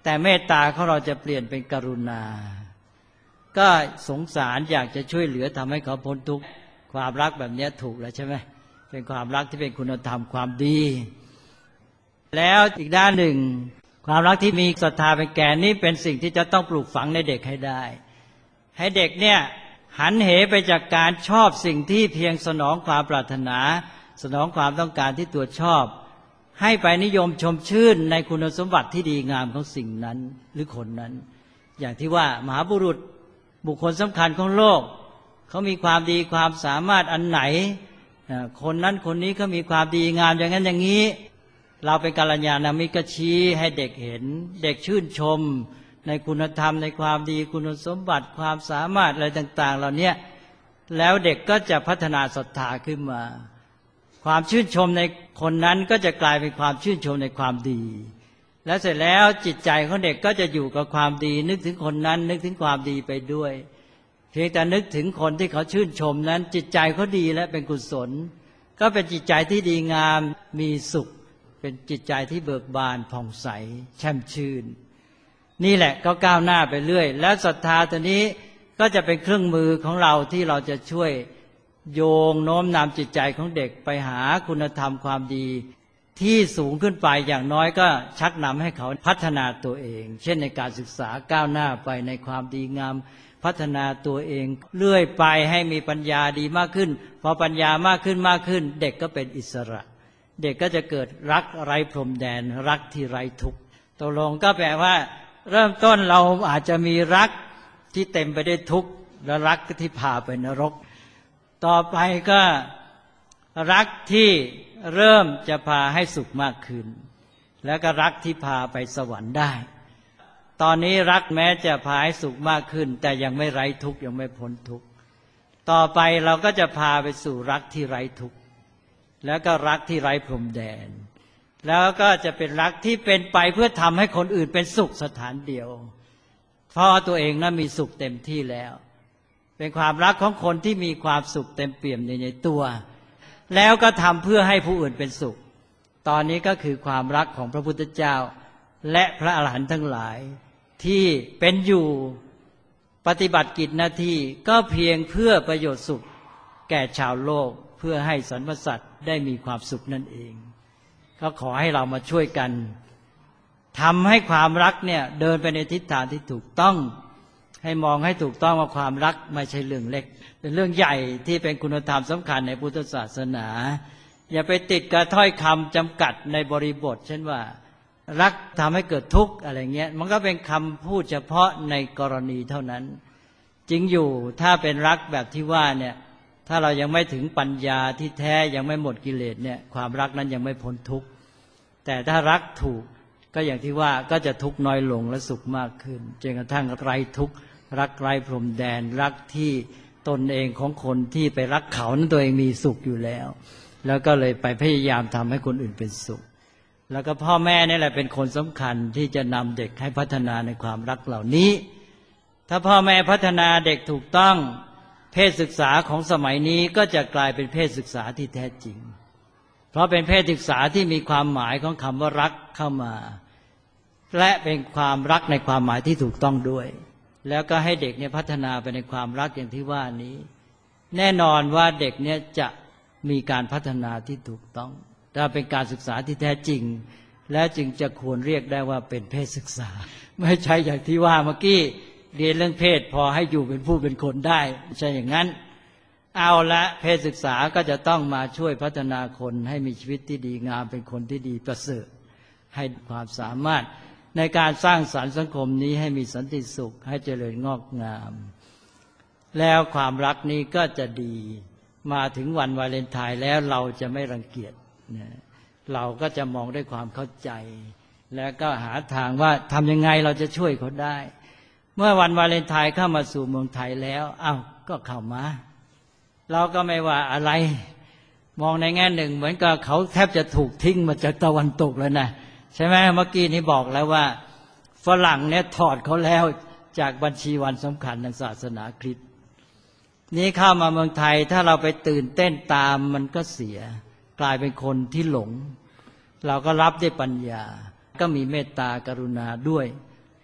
แต่เมตตาของเราจะเปลี่ยนเป็นกรุณาก็สงสารอยากจะช่วยเหลือทำให้เขาพ้นทุกข์ความรักแบบนี้ถูกแล้วใช่ไหมเป็นความรักที่เป็นคุณธรรมความดีแล้วอีกด้านหนึ่งความรักที่มีศรัทธาเป็นแกนนี้เป็นสิ่งที่จะต้องปลูกฝังในเด็กให้ได้ให้เด็กเนี่ยหันเหไปจากการชอบสิ่งที่เพียงสนองความปรารถนาสนองความต้องการที่ตัวชอบให้ไปนิยมชมชื่นในคุณสมบัติที่ดีงามของสิ่งนั้นหรือคนนั้นอย่างที่ว่ามหาบุรุษบุคคลสำคัญของโลกเขามีความดีความสามารถอันไหนคนนั้นคนนี้ก็มีความดีงามอย่างนั้นอย่างนี้เราเป็นกัลยาณมิตรก็ชี้ให้เด็กเห็นเด็กชื่นชมในคุณธรรมในความดีคุณสมบัติความสามารถอะไรต่างๆเหล่านี้แล้วเด็กก็จะพัฒนาศรัทธาขึ้นมาความชื่นชมในคนนั้นก็จะกลายเป็นความชื่นชมในความดีแล้วเสร็จแล้วจิตใจของเด็กก็จะอยู่กับความดีนึกถึงคนนั้นนึกถึงความดีไปด้วยเพียงแต่นึกถึงคนที่เขาชื่นชมนั้นจิตใจเขาดีและเป็นกุศลก็เป็นจิตใจที่ดีงามมีสุขเป็นจิตใจที่เบิกบานผ่องใสแช่มชื่นนี่แหละก็ก้าวหน้าไปเรื่อยแล้วศรัทธาตัวนี้ก็จะเป็นเครื่องมือของเราที่เราจะช่วยโยงโน้มนำจิตใจของเด็กไปหาคุณธรรมความดีที่สูงขึ้นไปอย่างน้อยก็ชักนำให้เขาพัฒนาตัวเองเช่นในการศึกษาก้าวหน้าไปในความดีงามพัฒนาตัวเองเรื่อยไปให้มีปัญญาดีมากขึ้นพอปัญญามากขึ้นมากขึ้นเด็กก็เป็นอิสระเด็กก็จะเกิดรักไร้พรมแดนรักที่ไร้ทุกข์ตกลงก็แปลว่าเริ่มต้นเราอาจจะมีรักที่เต็มไปด้วยทุกข์และรักที่พาไปนรกต่อไปก็รักที่เริ่มจะพาให้สุขมากขึ้นแล้วก็รักที่พาไปสวรรค์ได้ตอนนี้รักแม้จะพาให้สุขมากขึ้นแต่ยังไม่ไร้ทุกข์ยังไม่พ้นทุกข์ต่อไปเราก็จะพาไปสู่รักที่ไร้ทุกข์แล้วก็รักที่ไร้พรมแดนแล้วก็จะเป็นรักที่เป็นไปเพื่อทำให้คนอื่นเป็นสุขสถานเดียวเพราะตัวเองนั้นมีสุขเต็มที่แล้วเป็นความรักของคนที่มีความสุขเต็มเปี่ยมในตัวแล้วก็ทำเพื่อให้ผู้อื่นเป็นสุขตอนนี้ก็คือความรักของพระพุทธเจ้าและพระอรหันต์ทั้งหลายที่เป็นอยู่ปฏิบัติกิจหน้าที่ก็เพียงเพื่อประโยชน์สุขแก่ชาวโลกเพื่อให้สรรพสัตว์ได้มีความสุขนั่นเองก็ขอให้เรามาช่วยกันทำให้ความรักเนี่ยเดินไปในทิศทางที่ถูกต้องให้มองให้ถูกต้องว่าความรักไม่ใช่เรื่องเล็กเป็นเรื่องใหญ่ที่เป็นคุณธรรมสำคัญในพุทธศาสนาอย่าไปติดกับถ้อยคำจำกัดในบริบทเช่นว่ารักทำให้เกิดทุกข์อะไรเงี้ยมันก็เป็นคำพูดเฉพาะในกรณีเท่านั้นจริงอยู่ถ้าเป็นรักแบบที่ว่าเนี่ยถ้าเรายังไม่ถึงปัญญาที่แท้ยังไม่หมดกิเลสเนี่ยความรักนั้นยังไม่พ้นทุกข์แต่ถ้ารักถูกก็อย่างที่ว่าก็จะทุกข์น้อยลงและสุขมากขึ้นจนกระทั่งไร้ทุกข์รักไร้พรมแดนรักที่ตนเองของคนที่ไปรักเขานั้นตัวเองมีสุขอยู่แล้วแล้วก็เลยไปพยายามทำให้คนอื่นเป็นสุขแล้วก็พ่อแม่นี่แหละเป็นคนสำคัญที่จะนำเด็กให้พัฒนาในความรักเหล่านี้ถ้าพ่อแม่พัฒนาเด็กถูกต้องเพศศึกษาของสมัยนี้ก็จะกลายเป็นเพศศึกษาที่แท้จริงเพราะเป็นเพศศึกษาที่มีความหมายของคำว่ารักเข้ามาและเป็นความรักในความหมายที่ถูกต้องด้วยแล้วก็ให้เด็กเนี่ยพัฒนาไปในความรักอย่างที่ว่านี้แน่นอนว่าเด็กเนี่ยจะมีการพัฒนาที่ถูกต้องถ้าเป็นการศึกษาที่แท้จริงและจึงจะควรเรียกได้ว่าเป็นเพศศึกษาไม่ใช่อย่างที่ว่าเมื่อกี้เรียนเรื่องเพศพอให้อยู่เป็นผู้เป็นคนได้ไม่ใช่อย่างนั้นเอาละเพศศึกษาก็จะต้องมาช่วยพัฒนาคนให้มีชีวิตที่ดีงามเป็นคนที่ดีประเสริฐให้ความสามารถในการสร้างสรรค์สังคมนี้ให้มีสันติสุขให้เจริญงอกงามแล้วความรักนี้ก็จะดีมาถึงวันวาเลนไทน์แล้วเราจะไม่รังเกียจเราก็จะมองด้วยความเข้าใจแล้วก็หาทางว่าทำยังไงเราจะช่วยเขาได้เมื่อวันวาเลนไทน์เข้ามาสู่เมืองไทยแล้วอ้าวก็เข้ามาเราก็ไม่ว่าอะไรมองในแง่หนึ่งเหมือนกับเขาแทบจะถูกทิ้งมาจากตะวันตกแล้วนะใช่ไหมเมื่อกี้นี้บอกแล้วว่าฝรั่งเนี่ยถอดเขาแล้วจากบัญชีวันสำคัญทางศาสนาคริสต์นี้เข้ามาเมืองไทยถ้าเราไปตื่นเต้นตามมันก็เสียกลายเป็นคนที่หลงเราก็รับด้วยปัญญาก็มีเมตตากรุณาด้วย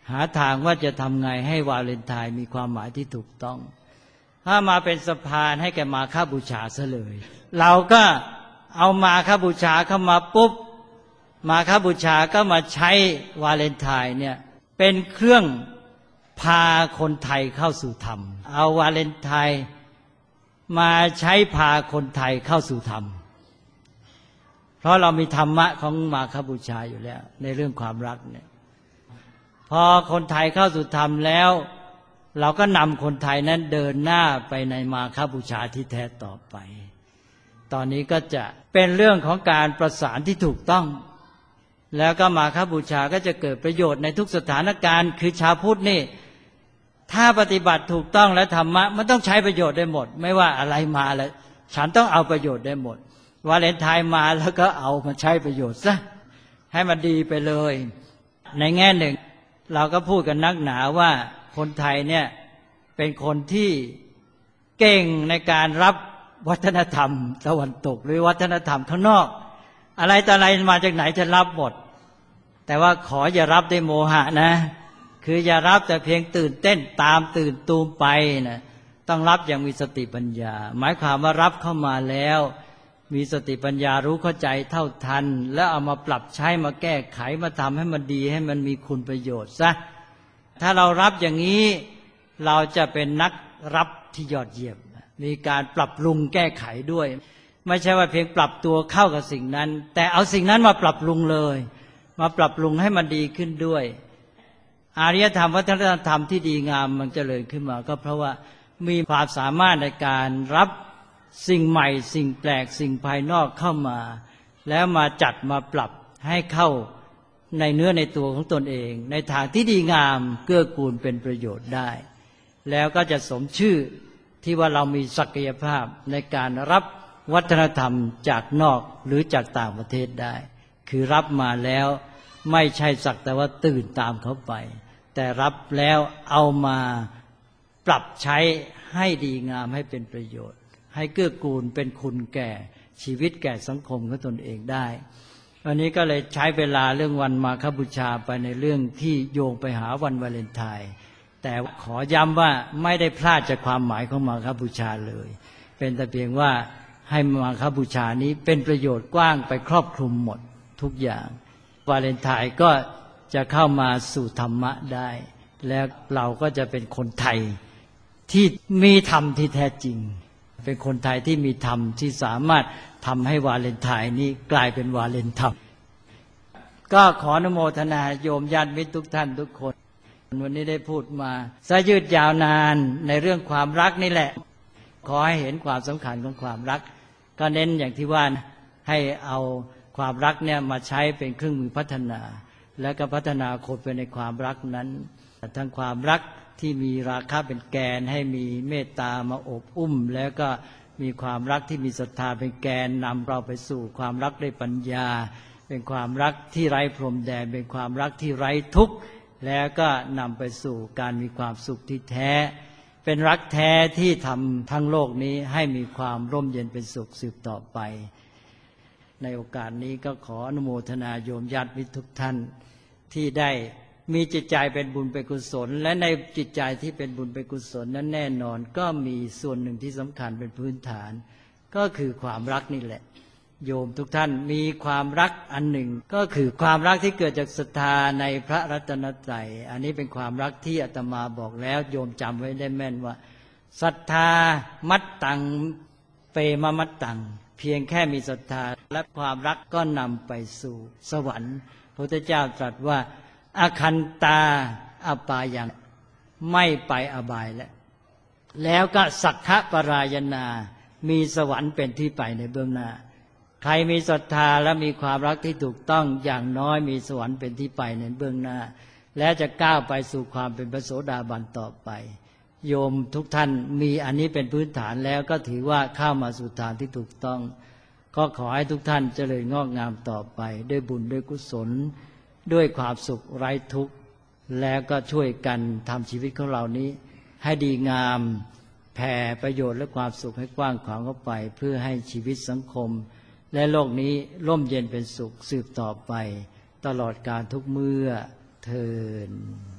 หาทางว่าจะทำไงให้วาเลนไทน์มีความหมายที่ถูกต้องถ้ามาเป็นสะพานให้แกมาฆบูชาซะเลยเราก็เอามาฆบูชาเข้ามาปุ๊บมาฆบูชาก็มาใช้วาเลนไทน์เนี่ยเป็นเครื่องพาคนไทยเข้าสู่ธรรมเอาวาเลนไทน์มาใช้พาคนไทยเข้าสู่ธรรมเพราะเรามีธรรมะของมาฆบูชาอยู่แล้วในเรื่องความรักเนี่ยพอคนไทยเข้าสู่ธรรมแล้วเราก็นำคนไทยนั้นเดินหน้าไปในมาฆบูชาที่แท้ต่อไปตอนนี้ก็จะเป็นเรื่องของการประสานที่ถูกต้องแล้วก็มาฆบูชาก็จะเกิดประโยชน์ในทุกสถานการณ์คือชาวพุทธนี่ถ้าปฏิบัติถูกต้องและธรรมะมันต้องใช้ประโยชน์ได้หมดไม่ว่าอะไรมาแล้วฉันต้องเอาประโยชน์ได้หมดวาเลนไทน์มาแล้วก็เอามาใช้ประโยชน์ซะให้มันดีไปเลยในแง่หนึ่งเราก็พูดกันนักหนาว่าคนไทยเนี่ยเป็นคนที่เก่งในการรับวัฒนธรรมตะวันตกหรือวัฒนธรรมข้างนอกอะไรแต่อะไรมาจากไหนจะรับหมดแต่ว่าขออย่ารับด้วยโมหะนะคืออย่ารับแต่เพียงตื่นเต้นตามตื่นตูมไปนะต้องรับอย่างมีสติปัญญาหมายความว่ารับเข้ามาแล้วมีสติปัญญารู้เข้าใจเท่าทันแล้วเอามาปรับใช้มาแก้ไขมาทำให้มันดีให้มันมีคุณประโยชน์ซะถ้าเรารับอย่างนี้เราจะเป็นนักรับที่ยอดเยี่ยมมีการปรับปรุงแก้ไขด้วยไม่ใช่ว่าเพียงปรับตัวเข้ากับสิ่งนั้นแต่เอาสิ่งนั้นมาปรับปรุงเลยมาปรับปรุงให้มันดีขึ้นด้วยอารยธรรมวัฒนธรรมที่ดีงามมันเจริญขึ้นมาก็เพราะว่ามีความสามารถในการรับสิ่งใหม่สิ่งแปลกสิ่งภายนอกเข้ามาแล้วมาจัดมาปรับให้เข้าในเนื้อในตัวของตนเองในทางที่ดีงามเกื้อกูลเป็นประโยชน์ได้แล้วก็จะสมชื่อที่ว่าเรามีศักยภาพในการรับวัฒนธรรมจากนอกหรือจากต่างประเทศได้คือรับมาแล้วไม่ใช่สักแต่ว่าตื่นตามเขาไปแต่รับแล้วเอามาปรับใช้ให้ดีงามให้เป็นประโยชน์ให้เกื้อกูลเป็นคุณแก่ชีวิตแก่สังคมของตนเองได้วันนี้ก็เลยใช้เวลาเรื่องวันมาฆบูชาไปในเรื่องที่โยงไปหาวันวาเลนไทน์แต่ขอย้ำว่าไม่ได้พลาดจากความหมายของมาฆบูชาเลยเป็นแต่เพียงว่าให้มาฆบูชานี้เป็นประโยชน์กว้างไปครอบคลุมหมดทุกอย่างวาเลนไทน์ก็จะเข้ามาสู่ธรรมะได้แล้วเราก็จะเป็นคนไทยที่มีธรรมที่แท้จริงเป็นคนไทยที่มีธรรมที่สามารถทำให้วาเลนไทน์นี้กลายเป็นวาเลนธรรมก็ขออนุโมทนาโยมญาติมิตรทุกท่านทุกคนวันนี้ได้พูดมาซะยืดยาวนานในเรื่องความรักนี่แหละขอให้เห็นความสำคัญของความรักก็เน้นอย่างที่ว่าให้เอาความรักเนี่ยมาใช้เป็นเครื่องมือพัฒนาและก็พัฒนาคนไปในความรักนั้นทั้งความรักที่มีราคะเป็นแกนให้มีเมตตามาอบอุ้มแล้วก็มีความรักที่มีศรัทธาเป็นแกนนำเราไปสู่ความรักด้วยปัญญาเป็นความรักที่ไร้พรมแดนเป็นความรักที่ไร้ทุกข์แล้วก็นำไปสู่การมีความสุขที่แท้เป็นรักแท้ที่ทำทั้งโลกนี้ให้มีความร่มเย็นเป็นสุขสืบต่อไปในโอกาสนี้ก็ขออนุโมทนาโยมญาติมิตรทุกท่านที่ได้มีจิตใจเป็นบุญเป็นกุศลและในจิตใจที่เป็นบุญเป็นกุศลนั้นแน่นอนก็มีส่วนหนึ่งที่สำคัญเป็นพื้นฐานก็คือความรักนี่แหละโยมทุกท่านมีความรักอันหนึ่งก็คือความรักที่เกิดจากศรัทธาในพระรัตนตรัยอันนี้เป็นความรักที่อาตมาบอกแล้วโยมจำไว้ได้แม่นว่าศรัทธามัตตังเปมมัตตังเพียงแค่มีศรัทธาและความรักก็นำไปสู่สวรรค์พระพุทธเจ้าตรัสว่าอคันตาอปายังไม่ไปอบายแล้วแล้วก็สักขปรายนามีสวรรค์เป็นที่ไปในเบื้องหน้าใครมีศรัทธาและมีความรักที่ถูกต้องอย่างน้อยมีสวรรค์เป็นที่ไปในเบื้องหน้าและจะก้าวไปสู่ความเป็นพระโสดาบันต่อไปโยมทุกท่านมีอันนี้เป็นพื้นฐานแล้วก็ถือว่าเข้ามาสู่ทางที่ถูกต้องก็ขอให้ทุกท่านเจริญงอกงามต่อไปด้วยบุญด้วยกุศลด้วยความสุขไร้ทุกข์แล้วก็ช่วยกันทำชีวิตของเรานี้ให้ดีงามแผ่ประโยชน์และความสุขให้กว้างขวางเข้าไปเพื่อให้ชีวิตสังคมและโลกนี้ร่มเย็นเป็นสุขสืบต่อไปตลอดกาลทุกเมื่อเทอญ